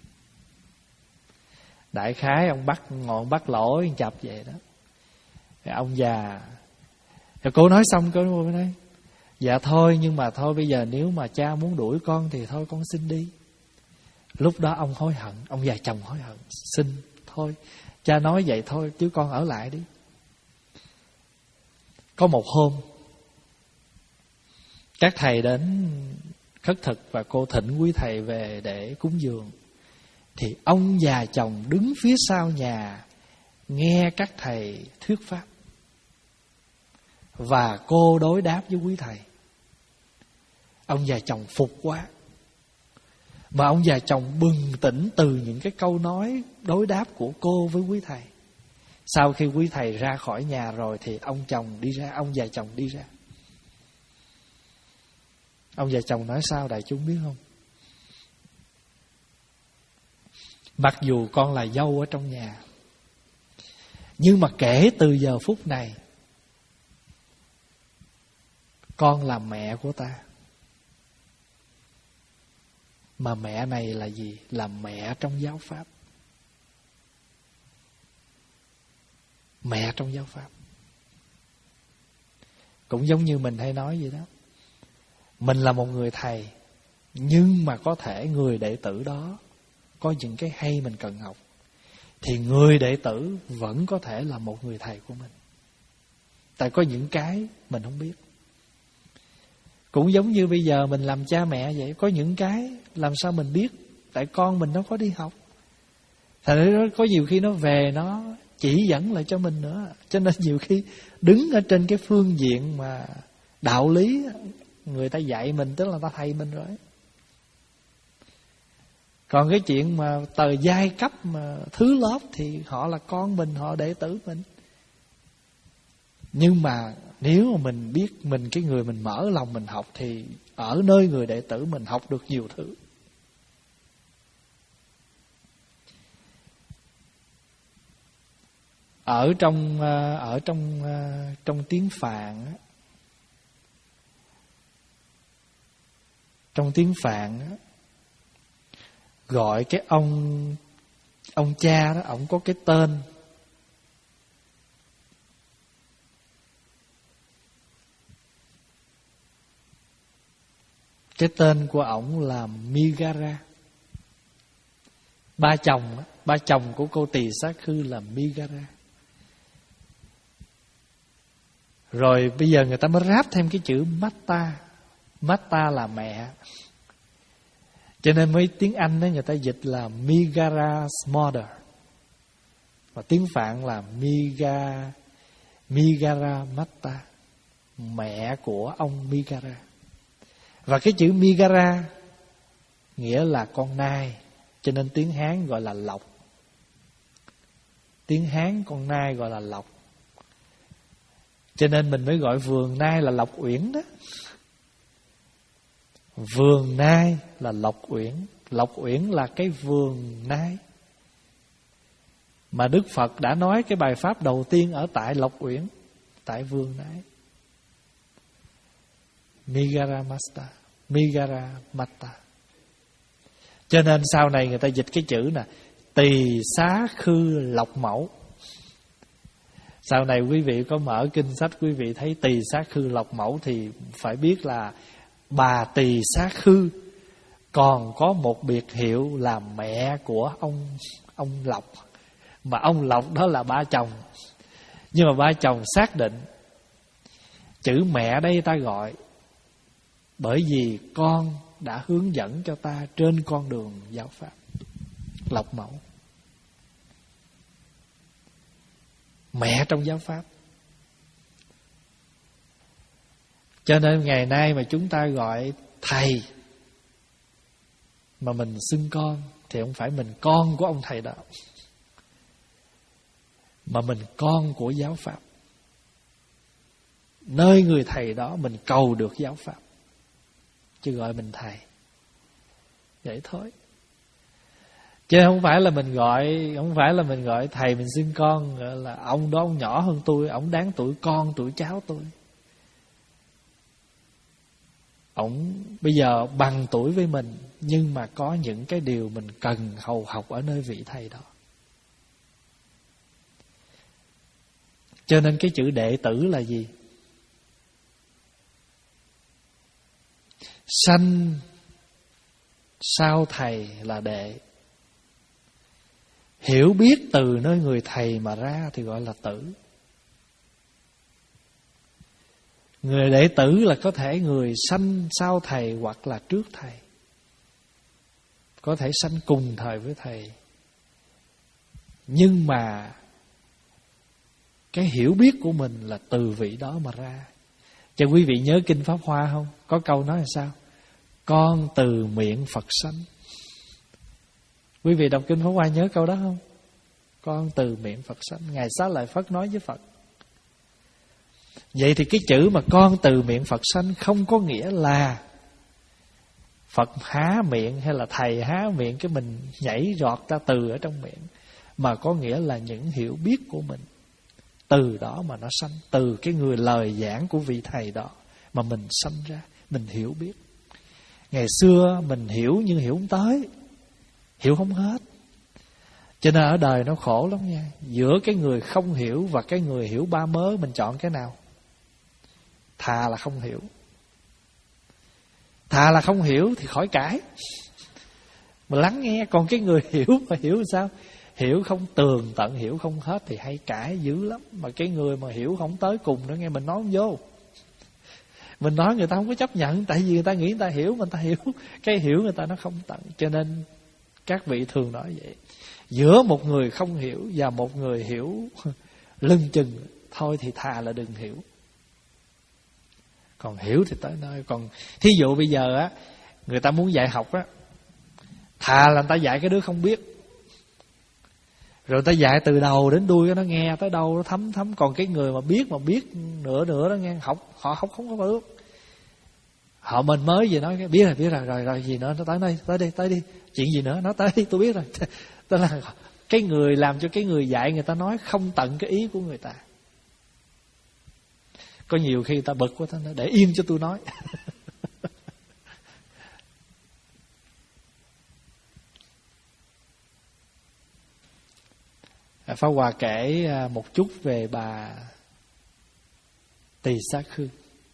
Đại khái ông bắt ngọn bắt lỗi chập vậy đó. Rồi ông già, rồi cô nói xong cô nói, dạ thôi, nhưng mà thôi bây giờ nếu mà cha muốn đuổi con thì thôi con xin đi. Lúc đó ông hối hận, ông già chồng hối hận, xin thôi, cha nói vậy thôi chứ con ở lại đi. Có một hôm các thầy đến khất thực và cô thỉnh quý thầy về để cúng dường, thì ông già chồng đứng phía sau nhà nghe các thầy thuyết pháp, và cô đối đáp với quý thầy. Ông già chồng phục quá, mà ông già chồng bừng tỉnh từ những cái câu nói đối đáp của cô với quý thầy. Sau khi quý thầy ra khỏi nhà rồi thì ông chồng đi ra, ông già chồng đi ra. Ông già chồng nói sao đại chúng biết không? Mặc dù con là dâu ở trong nhà, nhưng mà kể từ giờ phút này con là mẹ của ta. Mà mẹ này là gì? Là mẹ trong giáo pháp. Mẹ trong giáo pháp. Cũng giống như mình hay nói vậy đó. Mình là một người thầy, nhưng mà có thể người đệ tử đó có những cái hay mình cần học, thì người đệ tử vẫn có thể là một người thầy của mình. Tại có những cái mình không biết. Cũng giống như bây giờ mình làm cha mẹ vậy, có những cái làm sao mình biết, tại con mình nó có đi học. Thành ra có nhiều khi nó về nó chỉ dẫn lại cho mình nữa. Cho nên nhiều khi đứng ở trên cái phương diện mà đạo lý, người ta dạy mình tức là ta thầy mình rồi. Còn cái chuyện mà tờ giai cấp mà thứ lớp thì họ là con mình, họ đệ tử mình. Nhưng mà nếu mà mình biết mình, cái người mình mở lòng mình học, thì ở nơi người đệ tử mình học được nhiều thứ. Ở trong ở trong trong tiếng Phạn, trong tiếng Phạn gọi cái ông ông cha đó, ổng có cái tên cái tên của ổng là Migara. Ba chồng ba chồng của cô tỳ xá khư là Migara. Rồi bây giờ người ta mới ráp thêm cái chữ Mata. Mata là mẹ. Cho nên mấy tiếng Anh đó người ta dịch là Migara's mother. Và tiếng Phạn là Miga Migara Mata, mẹ của ông Migara. Và cái chữ Migara nghĩa là con nai, cho nên tiếng Hán gọi là lộc. Tiếng Hán con nai gọi là lộc. Cho nên mình mới gọi vườn nai là Lộc Uyển đó. Vườn nai là Lộc Uyển. Lộc Uyển là cái vườn nai mà Đức Phật đã nói cái bài pháp đầu tiên ở tại Lộc Uyển, tại vườn nai. Migara Masta, Migara Mata. Cho nên sau này người ta dịch cái chữ nè, tỳ xá khư lộc mẫu. Sau này quý vị có mở kinh sách, quý vị thấy tỳ xá khư lộc mẫu thì phải biết là bà tỳ xá khư còn có một biệt hiệu là mẹ của ông ông Lộc. Mà ông Lộc đó là ba chồng. Nhưng mà ba chồng xác định chữ mẹ đây ta gọi bởi vì con đã hướng dẫn cho ta trên con đường giáo pháp. Lộc mẫu, mẹ trong giáo pháp. Cho nên ngày nay mà chúng ta gọi thầy mà mình xưng con thì không phải mình con của ông thầy đó, mà mình con của giáo pháp. Nơi người thầy đó mình cầu được giáo pháp, chứ gọi mình thầy vậy thôi. Chứ không phải là mình gọi, không phải là mình gọi thầy mình xưng con, gọi là ông đó ông nhỏ hơn tôi, ông đáng tuổi con, tuổi cháu tôi. Ông bây giờ bằng tuổi với mình, nhưng mà có những cái điều mình cần hầu học ở nơi vị thầy đó. Cho nên cái chữ đệ tử là gì? Sanh sau thầy là đệ. Hiểu biết từ nơi người thầy mà ra thì gọi là tử. Người đệ tử là có thể người sanh sau thầy hoặc là trước thầy, có thể sanh cùng thời với thầy. Nhưng mà cái hiểu biết của mình là từ vị đó mà ra. Cho quý vị nhớ Kinh Pháp Hoa không? Có câu nói là sao? Con từ miệng Phật sanh. Quý vị đọc Kinh Pháp Hoa nhớ câu đó không? Con từ miệng Phật sanh. Ngài Xá Lợi Phất nói với Phật. Vậy thì cái chữ mà con từ miệng Phật sanh không có nghĩa là Phật há miệng hay là thầy há miệng cái mình nhảy giọt ra từ ở trong miệng, mà có nghĩa là những hiểu biết của mình từ đó mà nó sanh, từ cái người lời giảng của vị thầy đó mà mình sanh ra, mình hiểu biết. Ngày xưa mình hiểu nhưng hiểu không tới, hiểu không hết. Cho nên ở đời nó khổ lắm nha. Giữa cái người không hiểu và cái người hiểu ba mớ, mình chọn cái nào? Thà là không hiểu. Thà là không hiểu thì khỏi cãi, mà lắng nghe. Còn cái người hiểu mà hiểu sao? Hiểu không tường tận, hiểu không hết thì hay cãi dữ lắm. Mà cái người mà hiểu không tới cùng nữa, nghe mình nói không vô, mình nói người ta không có chấp nhận. Tại vì người ta nghĩ người ta hiểu, mà người ta hiểu cái hiểu người ta nó không tận. Cho nên các vị thường nói vậy. Giữa một người không hiểu và một người hiểu lưng chừng, thôi thì thà là đừng hiểu. Còn hiểu thì tới nơi. Còn thí dụ bây giờ á, người ta muốn dạy học á, thà là người ta dạy cái đứa không biết, rồi người ta dạy từ đầu đến đuôi cho nó nghe tới đâu nó thấm thấm. Còn cái người mà biết mà biết nửa nửa đó nghe, học họ học không có bước. Họ mình mới gì nói biết rồi biết rồi rồi rồi gì nữa, nó tới đây tới đi tới đi chuyện gì nữa nó tới đi, tôi biết rồi. Tức là cái người làm cho cái người dạy người ta nói không tận cái ý của người ta. Có nhiều khi người ta bực quá, ta nói để yên cho tôi nói. Pháp Hòa kể một chút về bà Tỳ Xá Khư.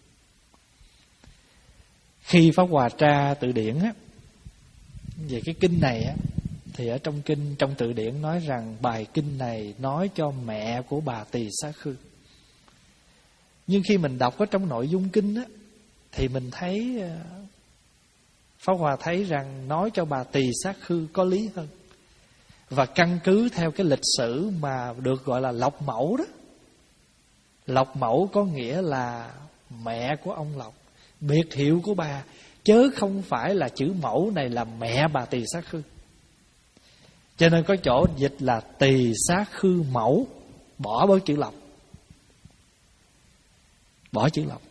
Khi Pháp Hòa tra từ điển á, về cái kinh này á, thì ở trong kinh, trong từ điển nói rằng bài kinh này nói cho mẹ của bà Tỳ Xá Khư. Nhưng khi mình đọc ở trong nội dung kinh á, thì mình thấy Pháp Hòa thấy rằng nói cho bà Tỳ Xá Khư có lý hơn. Và căn cứ theo cái lịch sử mà được gọi là Lộc Mẫu đó. Lộc Mẫu có nghĩa là mẹ của ông Lộc, biệt hiệu của bà, chớ không phải là chữ mẫu này là mẹ bà Tỳ Xá Khư. Cho nên có chỗ dịch là Tỳ Xá Khư mẫu, bỏ bớt chữ Lộc, bỏ chữ Lộc.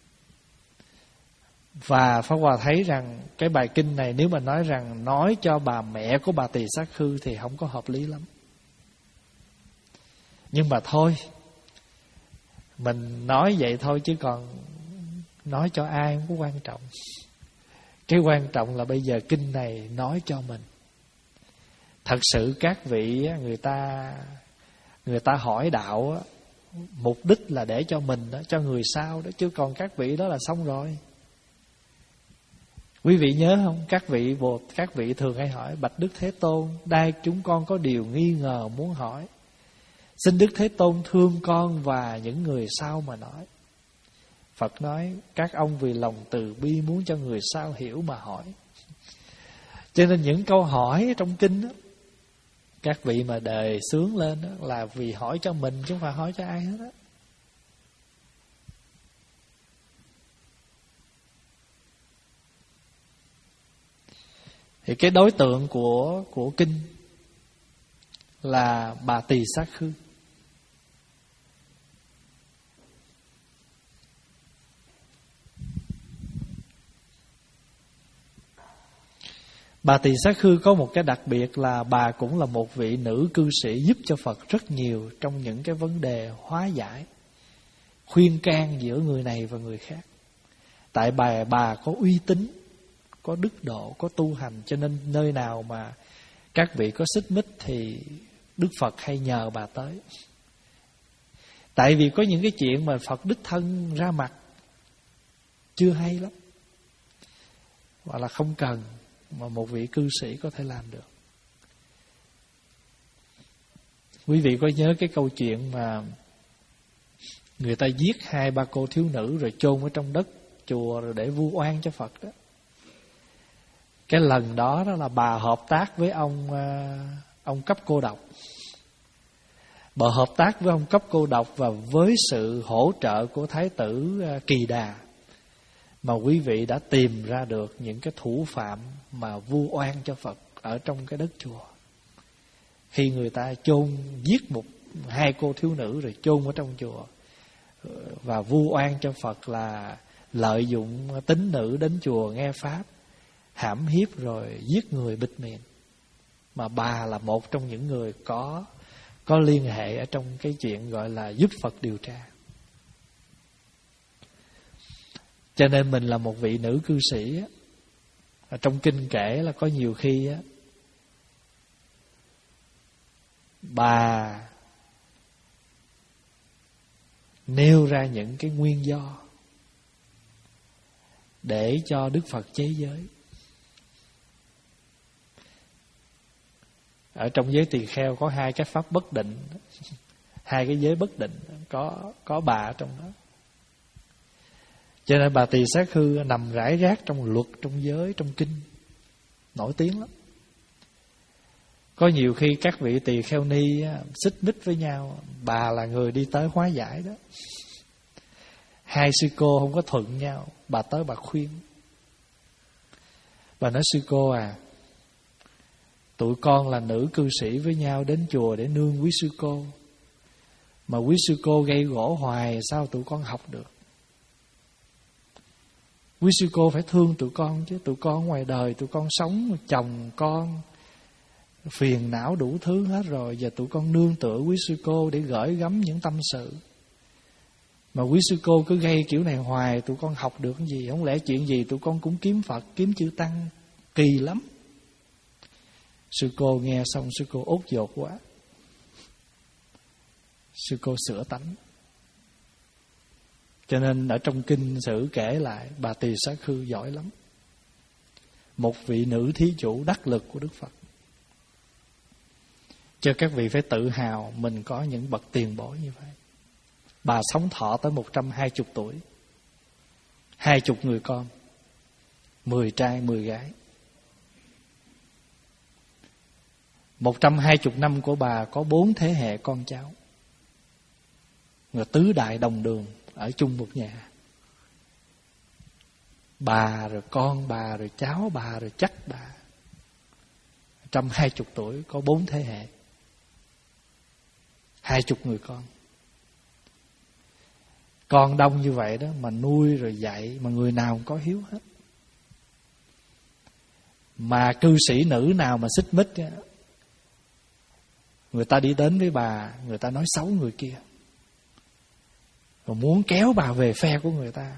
Và Pháp Hòa thấy rằng cái bài kinh này nếu mà nói rằng nói cho bà mẹ của bà Tỳ Xá Khư thì không có hợp lý lắm. Nhưng mà thôi, mình nói vậy thôi, chứ còn nói cho ai không có quan trọng. Cái quan trọng là bây giờ kinh này nói cho mình. Thật sự các vị người ta người ta hỏi đạo mục đích là để cho mình đó, cho người sau đó, chứ còn các vị đó là xong rồi. Quý vị nhớ không? Các vị bồ các vị thường hay hỏi: bạch Đức Thế Tôn, đây chúng con có điều nghi ngờ muốn hỏi, xin Đức Thế Tôn thương con và những người sau mà nói. Phật nói: các ông vì lòng từ bi muốn cho người sau hiểu mà hỏi. Cho nên những câu hỏi trong kinh đó, các vị mà đề xướng lên đó, là vì hỏi cho mình chứ không phải hỏi cho ai hết đó. Thì cái đối tượng của của kinh là bà Tỳ Xá Khư. Bà Tỳ Xá Khư có một cái đặc biệt là bà cũng là một vị nữ cư sĩ giúp cho Phật rất nhiều trong những cái vấn đề hóa giải, khuyên can giữa người này và người khác. Tại bà bà có uy tín, có đức độ, có tu hành, cho nên nơi nào mà các vị có xích mích thì Đức Phật hay nhờ bà tới. Tại vì có những cái chuyện mà Phật đích thân ra mặt chưa hay lắm, hoặc là không cần, mà một vị cư sĩ có thể làm được. Quý vị có nhớ cái câu chuyện mà người ta giết hai ba cô thiếu nữ rồi chôn ở trong đất chùa rồi để vu oan cho Phật đó. Cái lần đó đó là bà hợp tác với ông ông cấp cô độc. Bà hợp tác với ông cấp cô độc và với sự hỗ trợ của Thái tử Kỳ Đà mà quý vị đã tìm ra được những cái thủ phạm mà vu oan cho Phật ở trong cái đất chùa. Khi người ta chôn giết một hai cô thiếu nữ rồi chôn ở trong chùa và vu oan cho Phật là lợi dụng tín nữ đến chùa nghe pháp, hãm hiếp rồi giết người bịt miệng. Mà bà là một trong những người có có liên hệ ở trong cái chuyện gọi là giúp Phật điều tra. Cho nên mình là một vị nữ cư sĩ á, ở trong kinh kể là có nhiều khi á, bà nêu ra những cái nguyên do để cho Đức Phật chế giới. Ở trong giới tỳ kheo có hai cái pháp bất định, hai cái giới bất định, có có bà ở trong đó. Cho nên bà Tỳ Xá Khư nằm rải rác trong luật, trong giới, trong kinh, nổi tiếng lắm. Có nhiều khi các vị tỳ kheo ni xích mích với nhau, bà là người đi tới hóa giải đó. Hai sư cô không có thuận nhau, bà tới bà khuyên. Bà nói: sư cô à, tụi con là nữ cư sĩ với nhau đến chùa để nương quý sư cô, mà quý sư cô gây gỗ hoài, sao tụi con học được? Quý sư cô phải thương tụi con chứ. Tụi con ngoài đời tụi con sống chồng con, phiền não đủ thứ hết rồi. Giờ tụi con nương tựa quý sư cô để gửi gắm những tâm sự, mà quý sư cô cứ gây kiểu này hoài, tụi con học được cái gì? Không lẽ chuyện gì tụi con cũng kiếm Phật, kiếm chư Tăng, kỳ lắm. Sư cô nghe xong sư cô ốt dột quá. Sư cô sửa tánh. Cho nên ở trong kinh sử kể lại bà Tỳ Xá Khư giỏi lắm, một vị nữ thí chủ đắc lực của Đức Phật. Cho các vị phải tự hào mình có những bậc tiền bối như vậy. Bà sống thọ tới một trăm hai mươi tuổi, hai chục người con, mười trai mười gái. Một trăm hai chục năm của bà có bốn thế hệ con cháu, người tứ đại đồng đường ở chung một nhà. Bà rồi con bà rồi cháu bà rồi chắc bà. Một trăm hai chục tuổi có bốn thế hệ, hai chục người con. Con đông như vậy đó mà nuôi rồi dạy, mà người nào cũng có hiếu hết. Mà cư sĩ nữ nào mà xích mích, người ta đi đến với bà, người ta nói xấu người kia, rồi muốn kéo bà về phe của người ta.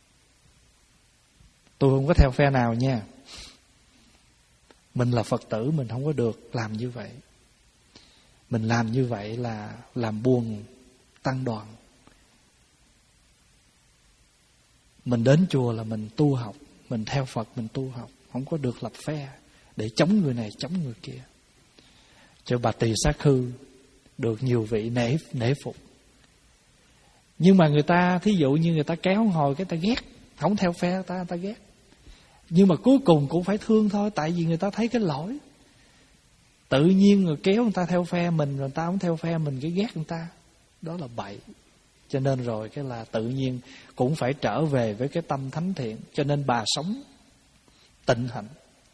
Tôi không có theo phe nào nha. Mình là Phật tử, mình không có được làm như vậy. Mình làm như vậy là làm buồn tăng đoàn. Mình đến chùa là mình tu học, mình theo Phật mình tu học, không có được lập phe để chống người này chống người kia. Cho bà Tỳ Xá Khư được nhiều vị nể nể phục. Nhưng mà người ta, thí dụ như người ta kéo hồi cái ta ghét, không theo phe ta, người ta ghét. Nhưng mà cuối cùng cũng phải thương thôi, tại vì người ta thấy cái lỗi. Tự nhiên người kéo người ta theo phe mình, người ta không theo phe mình, cái ghét người ta. Đó là bậy. Cho nên rồi cái là tự nhiên cũng phải trở về với cái tâm thánh thiện. Cho nên bà sống tịnh hạnh,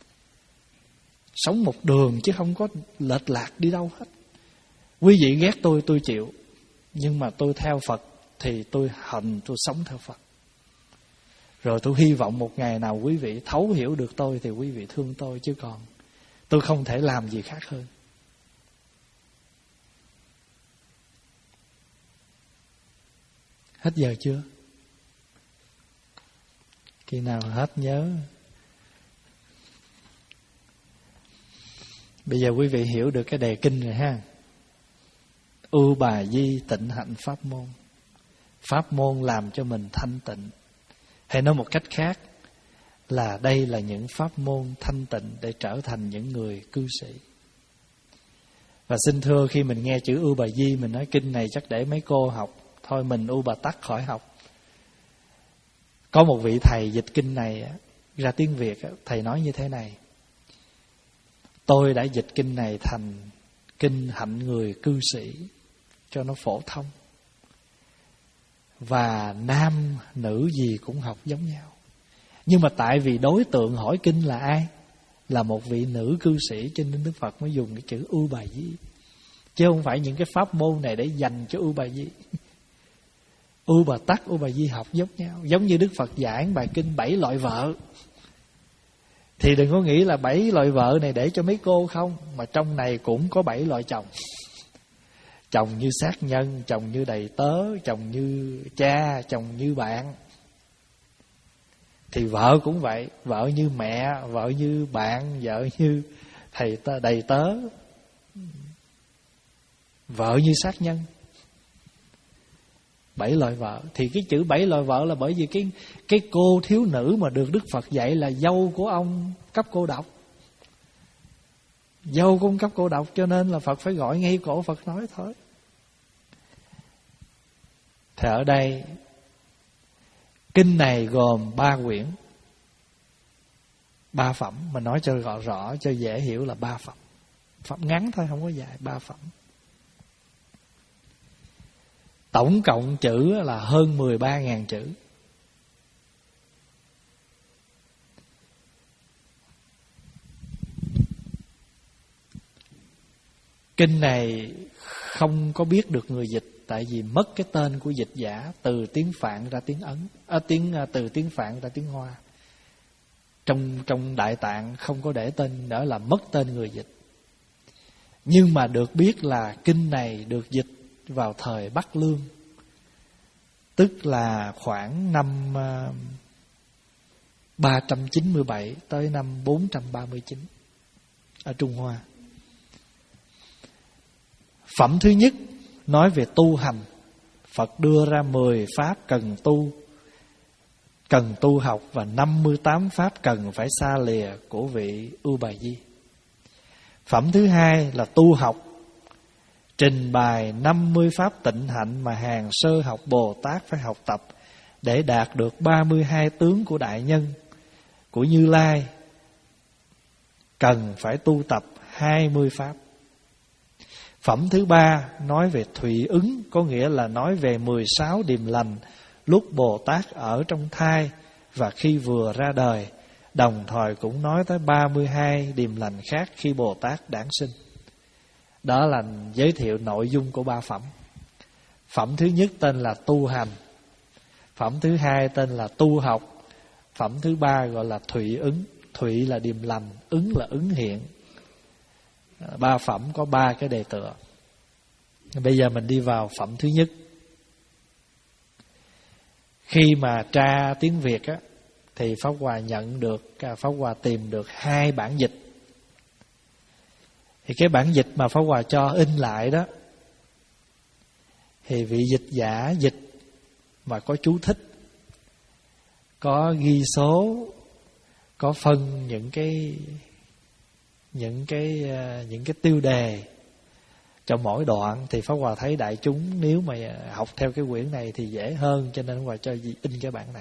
sống một đường chứ không có lệch lạc đi đâu hết. Quý vị ghét tôi, tôi chịu. Nhưng mà tôi theo Phật thì tôi hành, tôi sống theo Phật. Rồi tôi hy vọng một ngày nào quý vị thấu hiểu được tôi thì quý vị thương tôi, chứ còn tôi không thể làm gì khác hơn. Hết giờ chưa? Khi nào hết nhớ. Bây giờ quý vị hiểu được cái đề kinh rồi ha. Ưu bà di tịnh hạnh pháp môn. Pháp môn làm cho mình thanh tịnh. Hay nói một cách khác là đây là những pháp môn thanh tịnh để trở thành những người cư sĩ. Và xin thưa, khi mình nghe chữ Ưu Bà Di, mình nói kinh này chắc để mấy cô học, thôi mình Ưu Bà Tắc khỏi học. Có một vị thầy dịch kinh này ra tiếng Việt, thầy nói như thế này: tôi đã dịch kinh này thành kinh hạnh người cư sĩ cho nó phổ thông, và nam nữ gì cũng học giống nhau. Nhưng mà tại vì đối tượng hỏi kinh là ai? Là một vị nữ cư sĩ, cho nên Đức Phật mới dùng cái chữ Ưu Bà Di, chứ không phải những cái pháp môn này để dành cho Ưu Bà Di. Ưu Bà Tắc, Ưu Bà Di học giống nhau. Giống như Đức Phật giảng bài kinh bảy loại vợ, thì đừng có nghĩ là bảy loại vợ này để cho mấy cô không, mà trong này cũng có bảy loại chồng. Chồng như sát nhân, chồng như đầy tớ, chồng như cha, chồng như bạn. Thì vợ cũng vậy, vợ như mẹ, vợ như bạn, vợ như thầy tớ, đầy tớ, vợ như sát nhân. Bảy loại vợ. Thì cái chữ bảy loại vợ là bởi vì cái cái cô thiếu nữ mà được Đức Phật dạy là dâu của ông Cấp Cô Độc. Dâu của ông Cấp Cô Độc, cho nên là Phật phải gọi ngay cổ Phật nói thôi. Thì ở đây kinh này gồm ba quyển, ba phẩm. Mà nói cho rõ rõ, cho dễ hiểu là ba phẩm. Phẩm ngắn thôi, không có dài, ba phẩm. Tổng cộng chữ là hơn mười ba nghìn chữ. Kinh này không có biết được người dịch, tại vì mất cái tên của dịch giả từ tiếng Phạn ra tiếng Ấn, à, tiếng từ tiếng Phạn ra tiếng Hoa. Trong trong Đại Tạng không có để tên, đó là mất tên người dịch. Nhưng mà được biết là kinh này được dịch vào thời Bắc Lương, tức là khoảng năm ba trăm chín mươi bảy tới năm bốn trăm ba mươi chín ở Trung Hoa. Phẩm thứ nhất nói về tu hành. Phật đưa ra mười pháp cần tu, cần tu học, và năm mươi tám pháp cần phải xa lìa của vị Ưu Bà Di. Phẩm thứ hai là tu học, trình bày năm mươi pháp tịnh hạnh mà hàng sơ học Bồ Tát phải học tập để đạt được ba mươi hai tướng của Đại Nhân, của Như Lai. Cần phải tu tập hai mươi pháp. Phẩm thứ ba nói về thụy ứng, có nghĩa là nói về mười sáu điềm lành lúc Bồ Tát ở trong thai và khi vừa ra đời. Đồng thời cũng nói tới ba mươi hai điềm lành khác khi Bồ Tát đản sinh. Đó là giới thiệu nội dung của ba phẩm. Phẩm thứ nhất tên là tu hành, phẩm thứ hai tên là tu học, phẩm thứ ba gọi là thụy ứng. Thụy là điềm lành, ứng là ứng hiện. Ba phẩm có ba cái đề tựa. Bây giờ mình đi vào phẩm thứ nhất. Khi mà tra tiếng Việt á, thì Pháp Hòa nhận được, Pháp Hòa tìm được hai bản dịch. Thì cái bản dịch mà Pháp Hòa cho in lại đó, thì vị dịch giả dịch mà có chú thích, có ghi số, có phân những cái những cái những cái tiêu đề cho mỗi đoạn, thì Pháp Hòa thấy đại chúng nếu mà học theo cái quyển này thì dễ hơn, cho nên Pháp Hòa cho in cái bản này.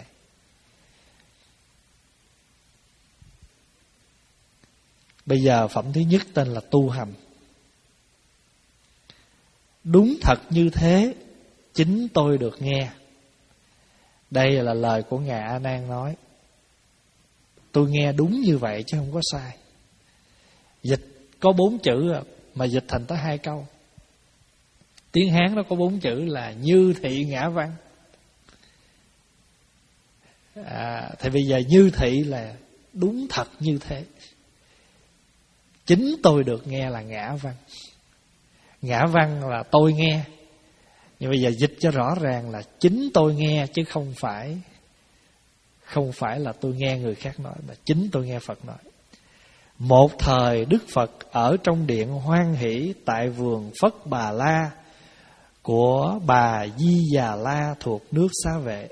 Bây giờ phẩm thứ nhất tên là tu hành. Đúng thật như thế, chính tôi được nghe. Đây là lời của Ngài A Nan nói. Tôi nghe đúng như vậy chứ không có sai. Dịch có bốn chữ mà dịch thành tới hai câu. Tiếng Hán nó có bốn chữ là như thị ngã văn. à, thì bây giờ như thị là đúng thật như thế. Chính tôi được nghe là ngã văn. Ngã văn là tôi nghe. Nhưng bây giờ dịch cho rõ ràng là chính tôi nghe, chứ không phải Không phải là tôi nghe người khác nói, mà chính tôi nghe Phật nói. Một thời Đức Phật ở trong điện hoan hỷ tại vườn Phất Bà La của bà Di Già La thuộc nước Xá Vệ.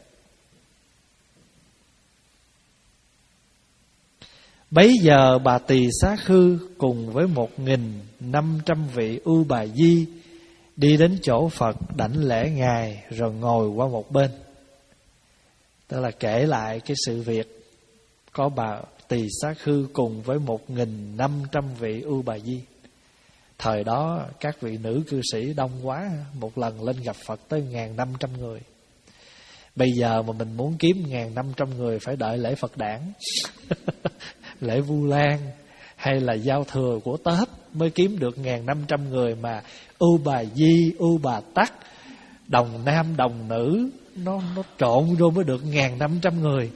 Bấy giờ bà Tỳ Xá Khư cùng với một nghìn năm trăm vị ưu bà Di đi đến chỗ Phật đảnh lễ Ngài rồi ngồi qua một bên. Tức là kể lại cái sự việc có bà Tỳ Xá Khư cùng với một nghìn năm trăm vị ưu bà Di. Thời đó các vị nữ cư sĩ đông quá, một lần lên gặp Phật tới một nghìn năm trăm người. Bây giờ mà mình muốn kiếm một nghìn năm trăm người phải đợi lễ Phật đản, lễ Vu Lan hay là giao thừa của Tết mới kiếm được một nghìn năm trăm người. Mà ưu bà Di, ưu bà Tắc, đồng nam đồng nữ, Nó, nó trộn vô mới được một nghìn năm trăm người.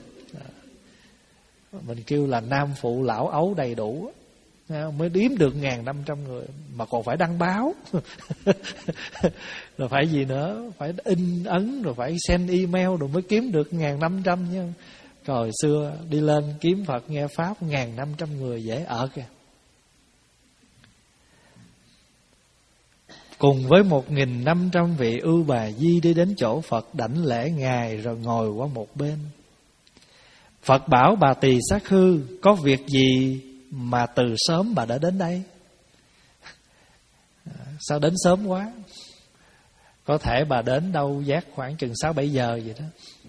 Mình kêu là nam phụ lão ấu đầy đủ mới đếm được một nghìn năm trăm người. Mà còn phải đăng báo rồi phải gì nữa, phải in ấn, rồi phải send email rồi mới kiếm được một nghìn năm trăm nha. Hồi xưa đi lên kiếm Phật nghe Pháp một nghìn năm trăm người dễ ở kìa. Cùng với một nghìn năm trăm vị ưu bà Di đi đến chỗ Phật đảnh lễ Ngài rồi ngồi qua một bên. Phật bảo bà Tỳ Xá Khư: có việc gì mà từ sớm bà đã đến đây? Sao đến sớm quá? Có thể bà đến đâu giác khoảng chừng sáu bảy giờ vậy đó.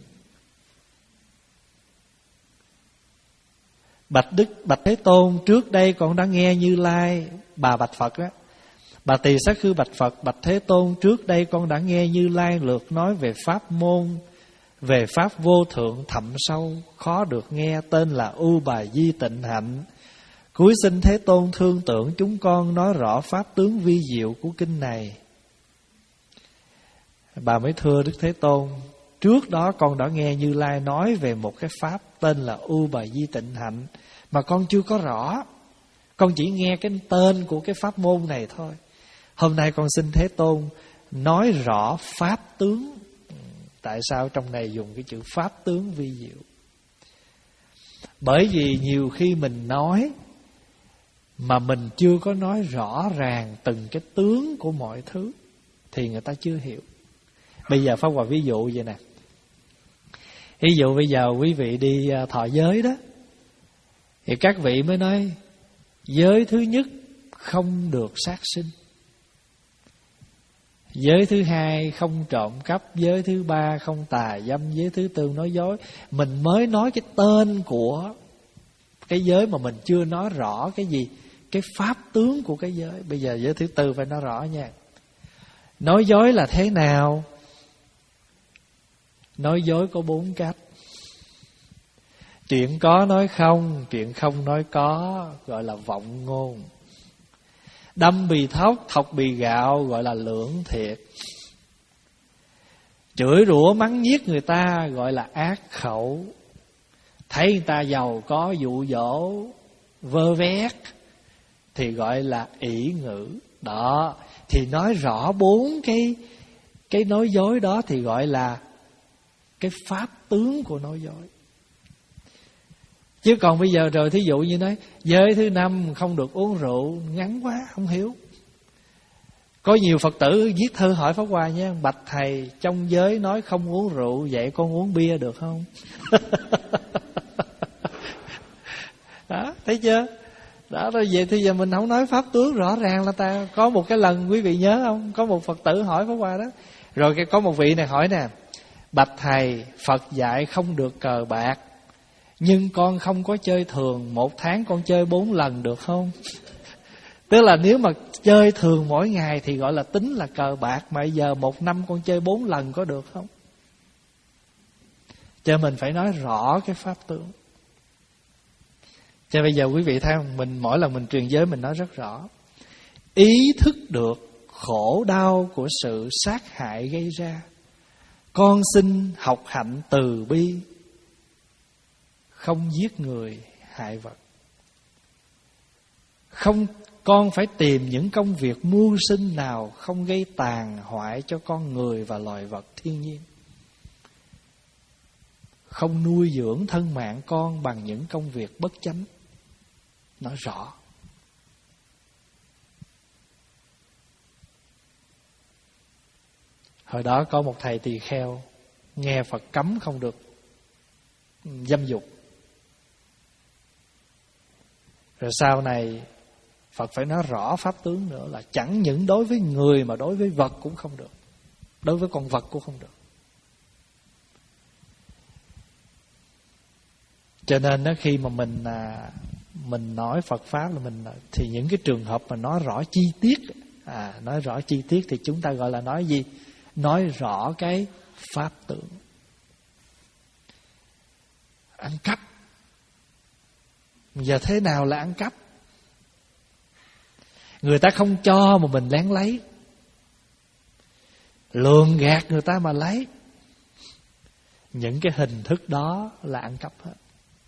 Bạch Đức Bạch Thế Tôn, trước đây con đã nghe Như Lai. Bà bạch Phật á. Bà Tỳ Xá Khư bạch Phật: Bạch Thế Tôn, trước đây con đã nghe Như Lai lược nói về pháp môn, về pháp vô thượng thậm sâu, khó được nghe, tên là ưu bà Di Tịnh Hạnh. Cuối xin Thế Tôn thương tưởng chúng con nói rõ pháp tướng vi diệu của kinh này. Bà mới thưa Đức Thế Tôn: trước đó con đã nghe Như Lai nói về một cái pháp tên là ưu bà Di Tịnh Hạnh, mà con chưa có rõ. Con chỉ nghe cái tên của cái pháp môn này thôi. Hôm nay con xin Thế Tôn nói rõ pháp tướng. Tại sao trong này dùng cái chữ pháp tướng vi diệu? Bởi vì nhiều khi mình nói mà mình chưa có nói rõ ràng từng cái tướng của mọi thứ thì người ta chưa hiểu. Bây giờ Pháp Hòa ví dụ vậy nè. Ví dụ bây giờ quý vị đi thọ giới đó, thì các vị mới nói giới thứ nhất không được sát sinh, giới thứ hai không trộm cắp, giới thứ ba không tà dâm, giới thứ tư nói dối. Mình mới nói cái tên của cái giới mà mình chưa nói rõ cái gì, cái pháp tướng của cái giới. Bây giờ giới thứ tư phải nói rõ nha. Nói dối là thế nào? Nói dối có bốn cách. Chuyện có nói không, chuyện không nói có, gọi là vọng ngôn. Đâm bì thóc, thọc bì gạo, gọi là lưỡng thiệt. Chửi rủa mắng nhiếc người ta, gọi là ác khẩu. Thấy người ta giàu có dụ dỗ vơ vét thì gọi là ỷ ngữ. Đó, thì nói rõ bốn cái cái nói dối đó thì gọi là cái pháp tướng của nói dối. Chứ còn bây giờ rồi thí dụ như nói giới thứ năm không được uống rượu, ngắn quá không hiểu. Có nhiều Phật tử viết thư hỏi Pháp Hòa nha: bạch thầy, trong giới nói không uống rượu, vậy con uống bia được không? Đó, thấy chưa? Đó, rồi vậy thì giờ mình không nói pháp tướng rõ ràng là ta. Có một cái lần quý vị nhớ không? Có một Phật tử hỏi Pháp Hòa đó. Rồi có một vị này hỏi nè: bạch thầy, Phật dạy không được cờ bạc, nhưng con không có chơi thường, một tháng con chơi bốn lần được không? Tức là nếu mà chơi thường mỗi ngày thì gọi là tính là cờ bạc, mà bây giờ một năm con chơi bốn lần có được không? Cho mình phải nói rõ cái pháp tướng. Cho bây giờ quý vị thấy không? Mình mỗi lần mình truyền giới mình nói rất rõ. Ý thức được khổ đau của sự sát hại gây ra, con xin học hạnh từ bi. không giết người hại vật. Không, con phải tìm những công việc mưu sinh nào không gây tàn hoại cho con người và loài vật thiên nhiên. Không nuôi dưỡng thân mạng con bằng những công việc bất chánh. Nói rõ. Hồi đó có một thầy tỳ kheo nghe Phật cấm không được dâm dục. Rồi sau này Phật phải nói rõ pháp tướng nữa, là chẳng những đối với người mà đối với vật cũng không được. Đối với con vật cũng không được. Cho nên đó, khi mà mình à, mình nói Phật pháp là mình, thì những cái trường hợp mà nói rõ chi tiết, à nói rõ chi tiết thì chúng ta gọi là nói gì? Nói rõ cái pháp tướng. Ăn cắp. Giờ thế nào là ăn cắp? Người ta không cho mà mình lén lấy, lường gạt người ta mà lấy. Những cái hình thức đó là ăn cắp hết.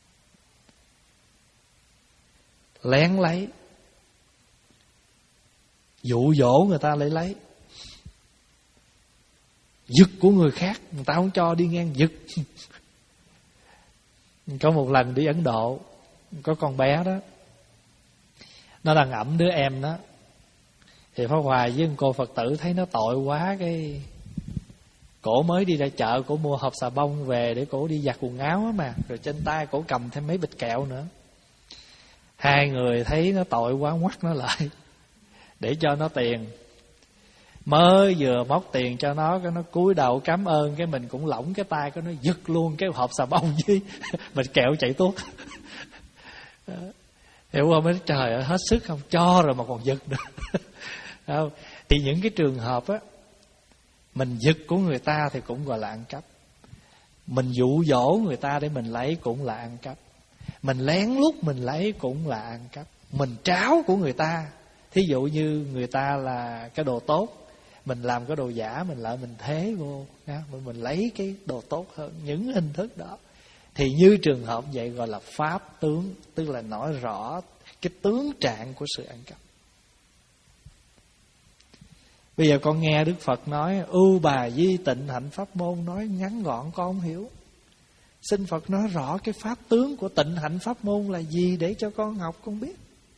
Lén lấy, dụ dỗ người ta lấy lấy, giật của người khác, người ta không cho đi ngang giật. Có một lần đi Ấn Độ, có con bé đó, nó đang ẵm đứa em đó. Thì Pháp Hòa với cô Phật tử thấy nó tội quá, cái cổ mới đi ra chợ, cổ mua hộp xà bông về để cổ đi giặt quần áo á mà, rồi trên tay cổ cầm thêm mấy bịch kẹo nữa. Hai người thấy nó tội quá ngoắt nó lại để cho nó tiền. Mới vừa móc tiền cho nó, cái nó cúi đầu cảm ơn, cái mình cũng lỏng cái tay, cái nó giật luôn cái hộp xà bông với bịch kẹo chạy tuốt. Hiểu không? Mấy trời ơi, hết sức không cho rồi mà còn giật nữa. Không? Thì những cái trường hợp á, mình giật của người ta thì cũng gọi là ăn cắp. Mình dụ dỗ người ta để mình lấy cũng là ăn cắp. Mình lén lút mình lấy cũng là ăn cắp. Mình tráo của người ta, thí dụ như người ta là cái đồ tốt, mình làm cái đồ giả, mình lại mình thế vô, mình lấy cái đồ tốt hơn. Những hình thức đó thì như trường hợp vậy gọi là pháp tướng, tức là nói rõ cái tướng trạng của sự ăn cắp. Bây giờ con nghe Đức Phật nói ưu bà di tịnh hạnh pháp môn, nói ngắn gọn con không hiểu. Xin Phật nói rõ cái pháp tướng của tịnh hạnh pháp môn là gì để cho con học con biết.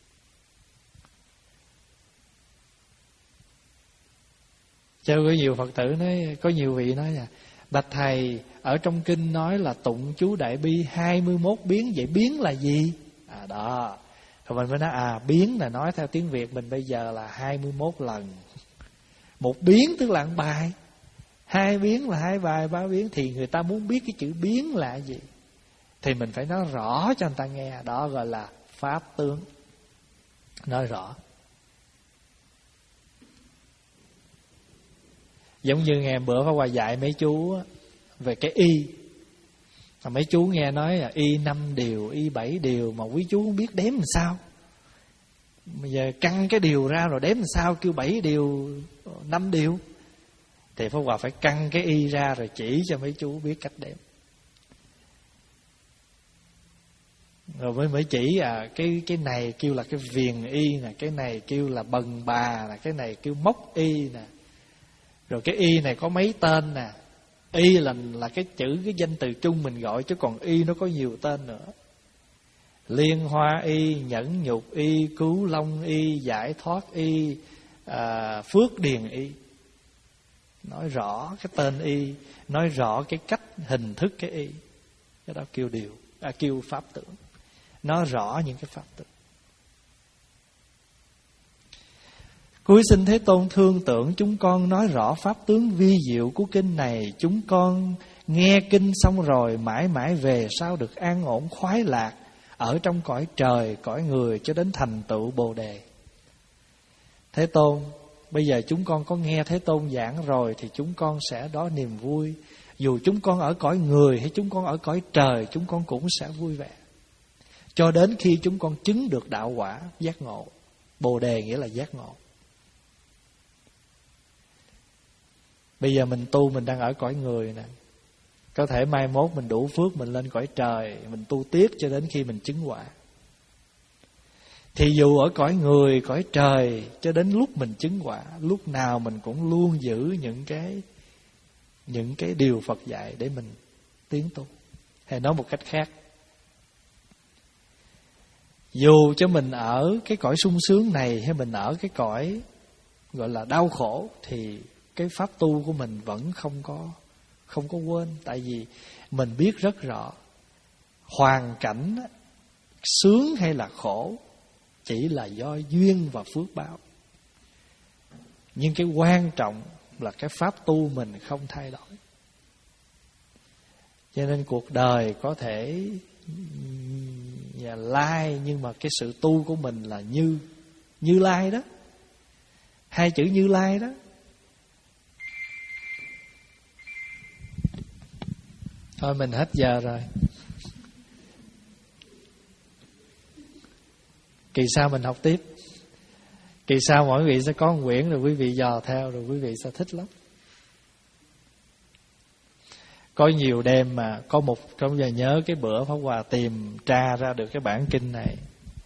Cho có nhiều Phật tử nói, có nhiều vị nói là bạch thầy, ở trong kinh nói là tụng chú Đại Bi hai mươi mốt biến, vậy biến là gì? À đó. Rồi mình mới nói à biến là nói theo tiếng Việt mình bây giờ là hai mươi mốt lần. Một biến tức là một bài, hai biến là hai bài, ba biến. Thì người ta muốn biết cái chữ biến là gì thì mình phải nói rõ cho người ta nghe. Đó gọi là pháp tướng. Nói rõ. Giống như ngày bữa Pháp Hòa dạy mấy chú về cái y, mà mấy chú nghe nói là y năm điều, y bảy điều, mà quý chú không biết đếm làm sao. Bây giờ căng cái điều ra rồi đếm làm sao, kêu bảy điều, năm điều. Thì Pháp Hòa phải căng cái y ra rồi chỉ cho mấy chú biết cách đếm. Rồi mới mới chỉ à cái cái này kêu là cái viền y nè, cái này kêu là bần bà nè, cái này kêu mốc y nè. Rồi cái y này có mấy tên nè. Y là là cái chữ, cái danh từ chung mình gọi, chứ còn y nó có nhiều tên nữa. Liên hoa y, nhẫn nhục y, cứu long y, giải thoát y, à, phước điền y. Nói rõ cái tên y, nói rõ cái cách hình thức cái y. Cái đó kêu điều, à, kêu pháp tưởng. Nói rõ những cái pháp tưởng. Cuối xin Thế Tôn thương tưởng chúng con nói rõ pháp tướng vi diệu của kinh này. Chúng con nghe kinh xong rồi mãi mãi về sau được an ổn khoái lạc ở trong cõi trời, cõi người cho đến thành tựu Bồ Đề. Thế Tôn, bây giờ chúng con có nghe Thế Tôn giảng rồi thì chúng con sẽ đó niềm vui. Dù chúng con ở cõi người hay chúng con ở cõi trời, chúng con cũng sẽ vui vẻ. Cho đến khi chúng con chứng được đạo quả giác ngộ. Bồ Đề nghĩa là giác ngộ. Bây giờ mình tu, mình đang ở cõi người nè. Có thể mai mốt mình đủ phước, mình lên cõi trời, mình tu tiếp cho đến khi mình chứng quả. Thì dù ở cõi người, cõi trời, cho đến lúc mình chứng quả, lúc nào mình cũng luôn giữ những cái những cái điều Phật dạy để mình tiến tu. Hay nói một cách khác, dù cho mình ở cái cõi sung sướng này hay mình ở cái cõi gọi là đau khổ, thì cái pháp tu của mình vẫn không có không có quên. Tại vì mình biết rất rõ hoàn cảnh sướng hay là khổ chỉ là do duyên và phước báo. Nhưng cái quan trọng là cái pháp tu mình không thay đổi. Cho nên cuộc đời có thể nhà Lai, nhưng mà cái sự tu của mình là Như Như Lai đó. Hai chữ Như Lai đó. Thôi mình hết giờ rồi. Kỳ sau mình học tiếp. Kỳ sau mỗi vị sẽ có một quyển, rồi quý vị dò theo, rồi quý vị sẽ thích lắm. Có nhiều đêm mà có một, trong giờ nhớ cái bữa Pháp Hòa tìm tra ra được cái bản kinh này,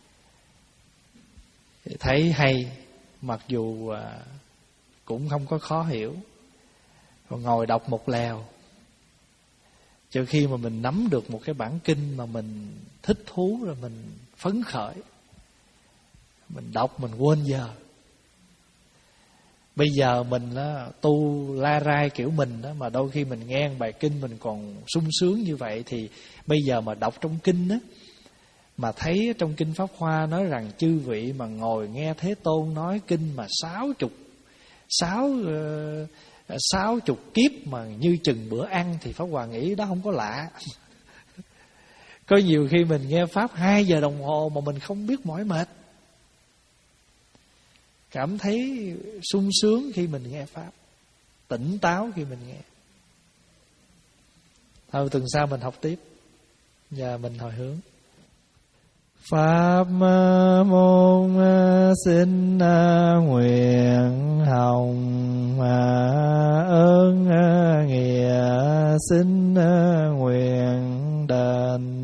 thấy hay, mặc dù cũng không có khó hiểu, rồi ngồi đọc một lèo. Cho khi mà mình nắm được một cái bản kinh mà mình thích thú, rồi mình phấn khởi, mình đọc mình quên giờ. Bây giờ mình á, tu la rai kiểu mình đó, mà đôi khi mình nghe bài kinh mình còn sung sướng như vậy, thì bây giờ mà đọc trong kinh á, mà thấy trong kinh Pháp Hoa nói rằng chư vị mà ngồi nghe Thế Tôn nói kinh mà sáu chục sáu sáu chục kiếp mà như chừng bữa ăn, thì Pháp Hòa nghĩ đó không có lạ. Có nhiều khi mình nghe Pháp hai giờ đồng hồ mà mình không biết mỏi mệt, cảm thấy sung sướng khi mình nghe Pháp, tỉnh táo khi mình nghe. Thôi tuần sau mình học tiếp. Giờ mình hồi hướng. Pháp môn xin nguyện hồng ơn nghĩa xin nguyện đền,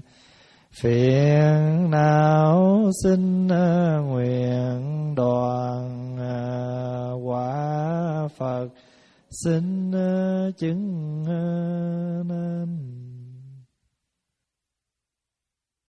phiền não xin nguyện đoàn, quả Phật xin chứng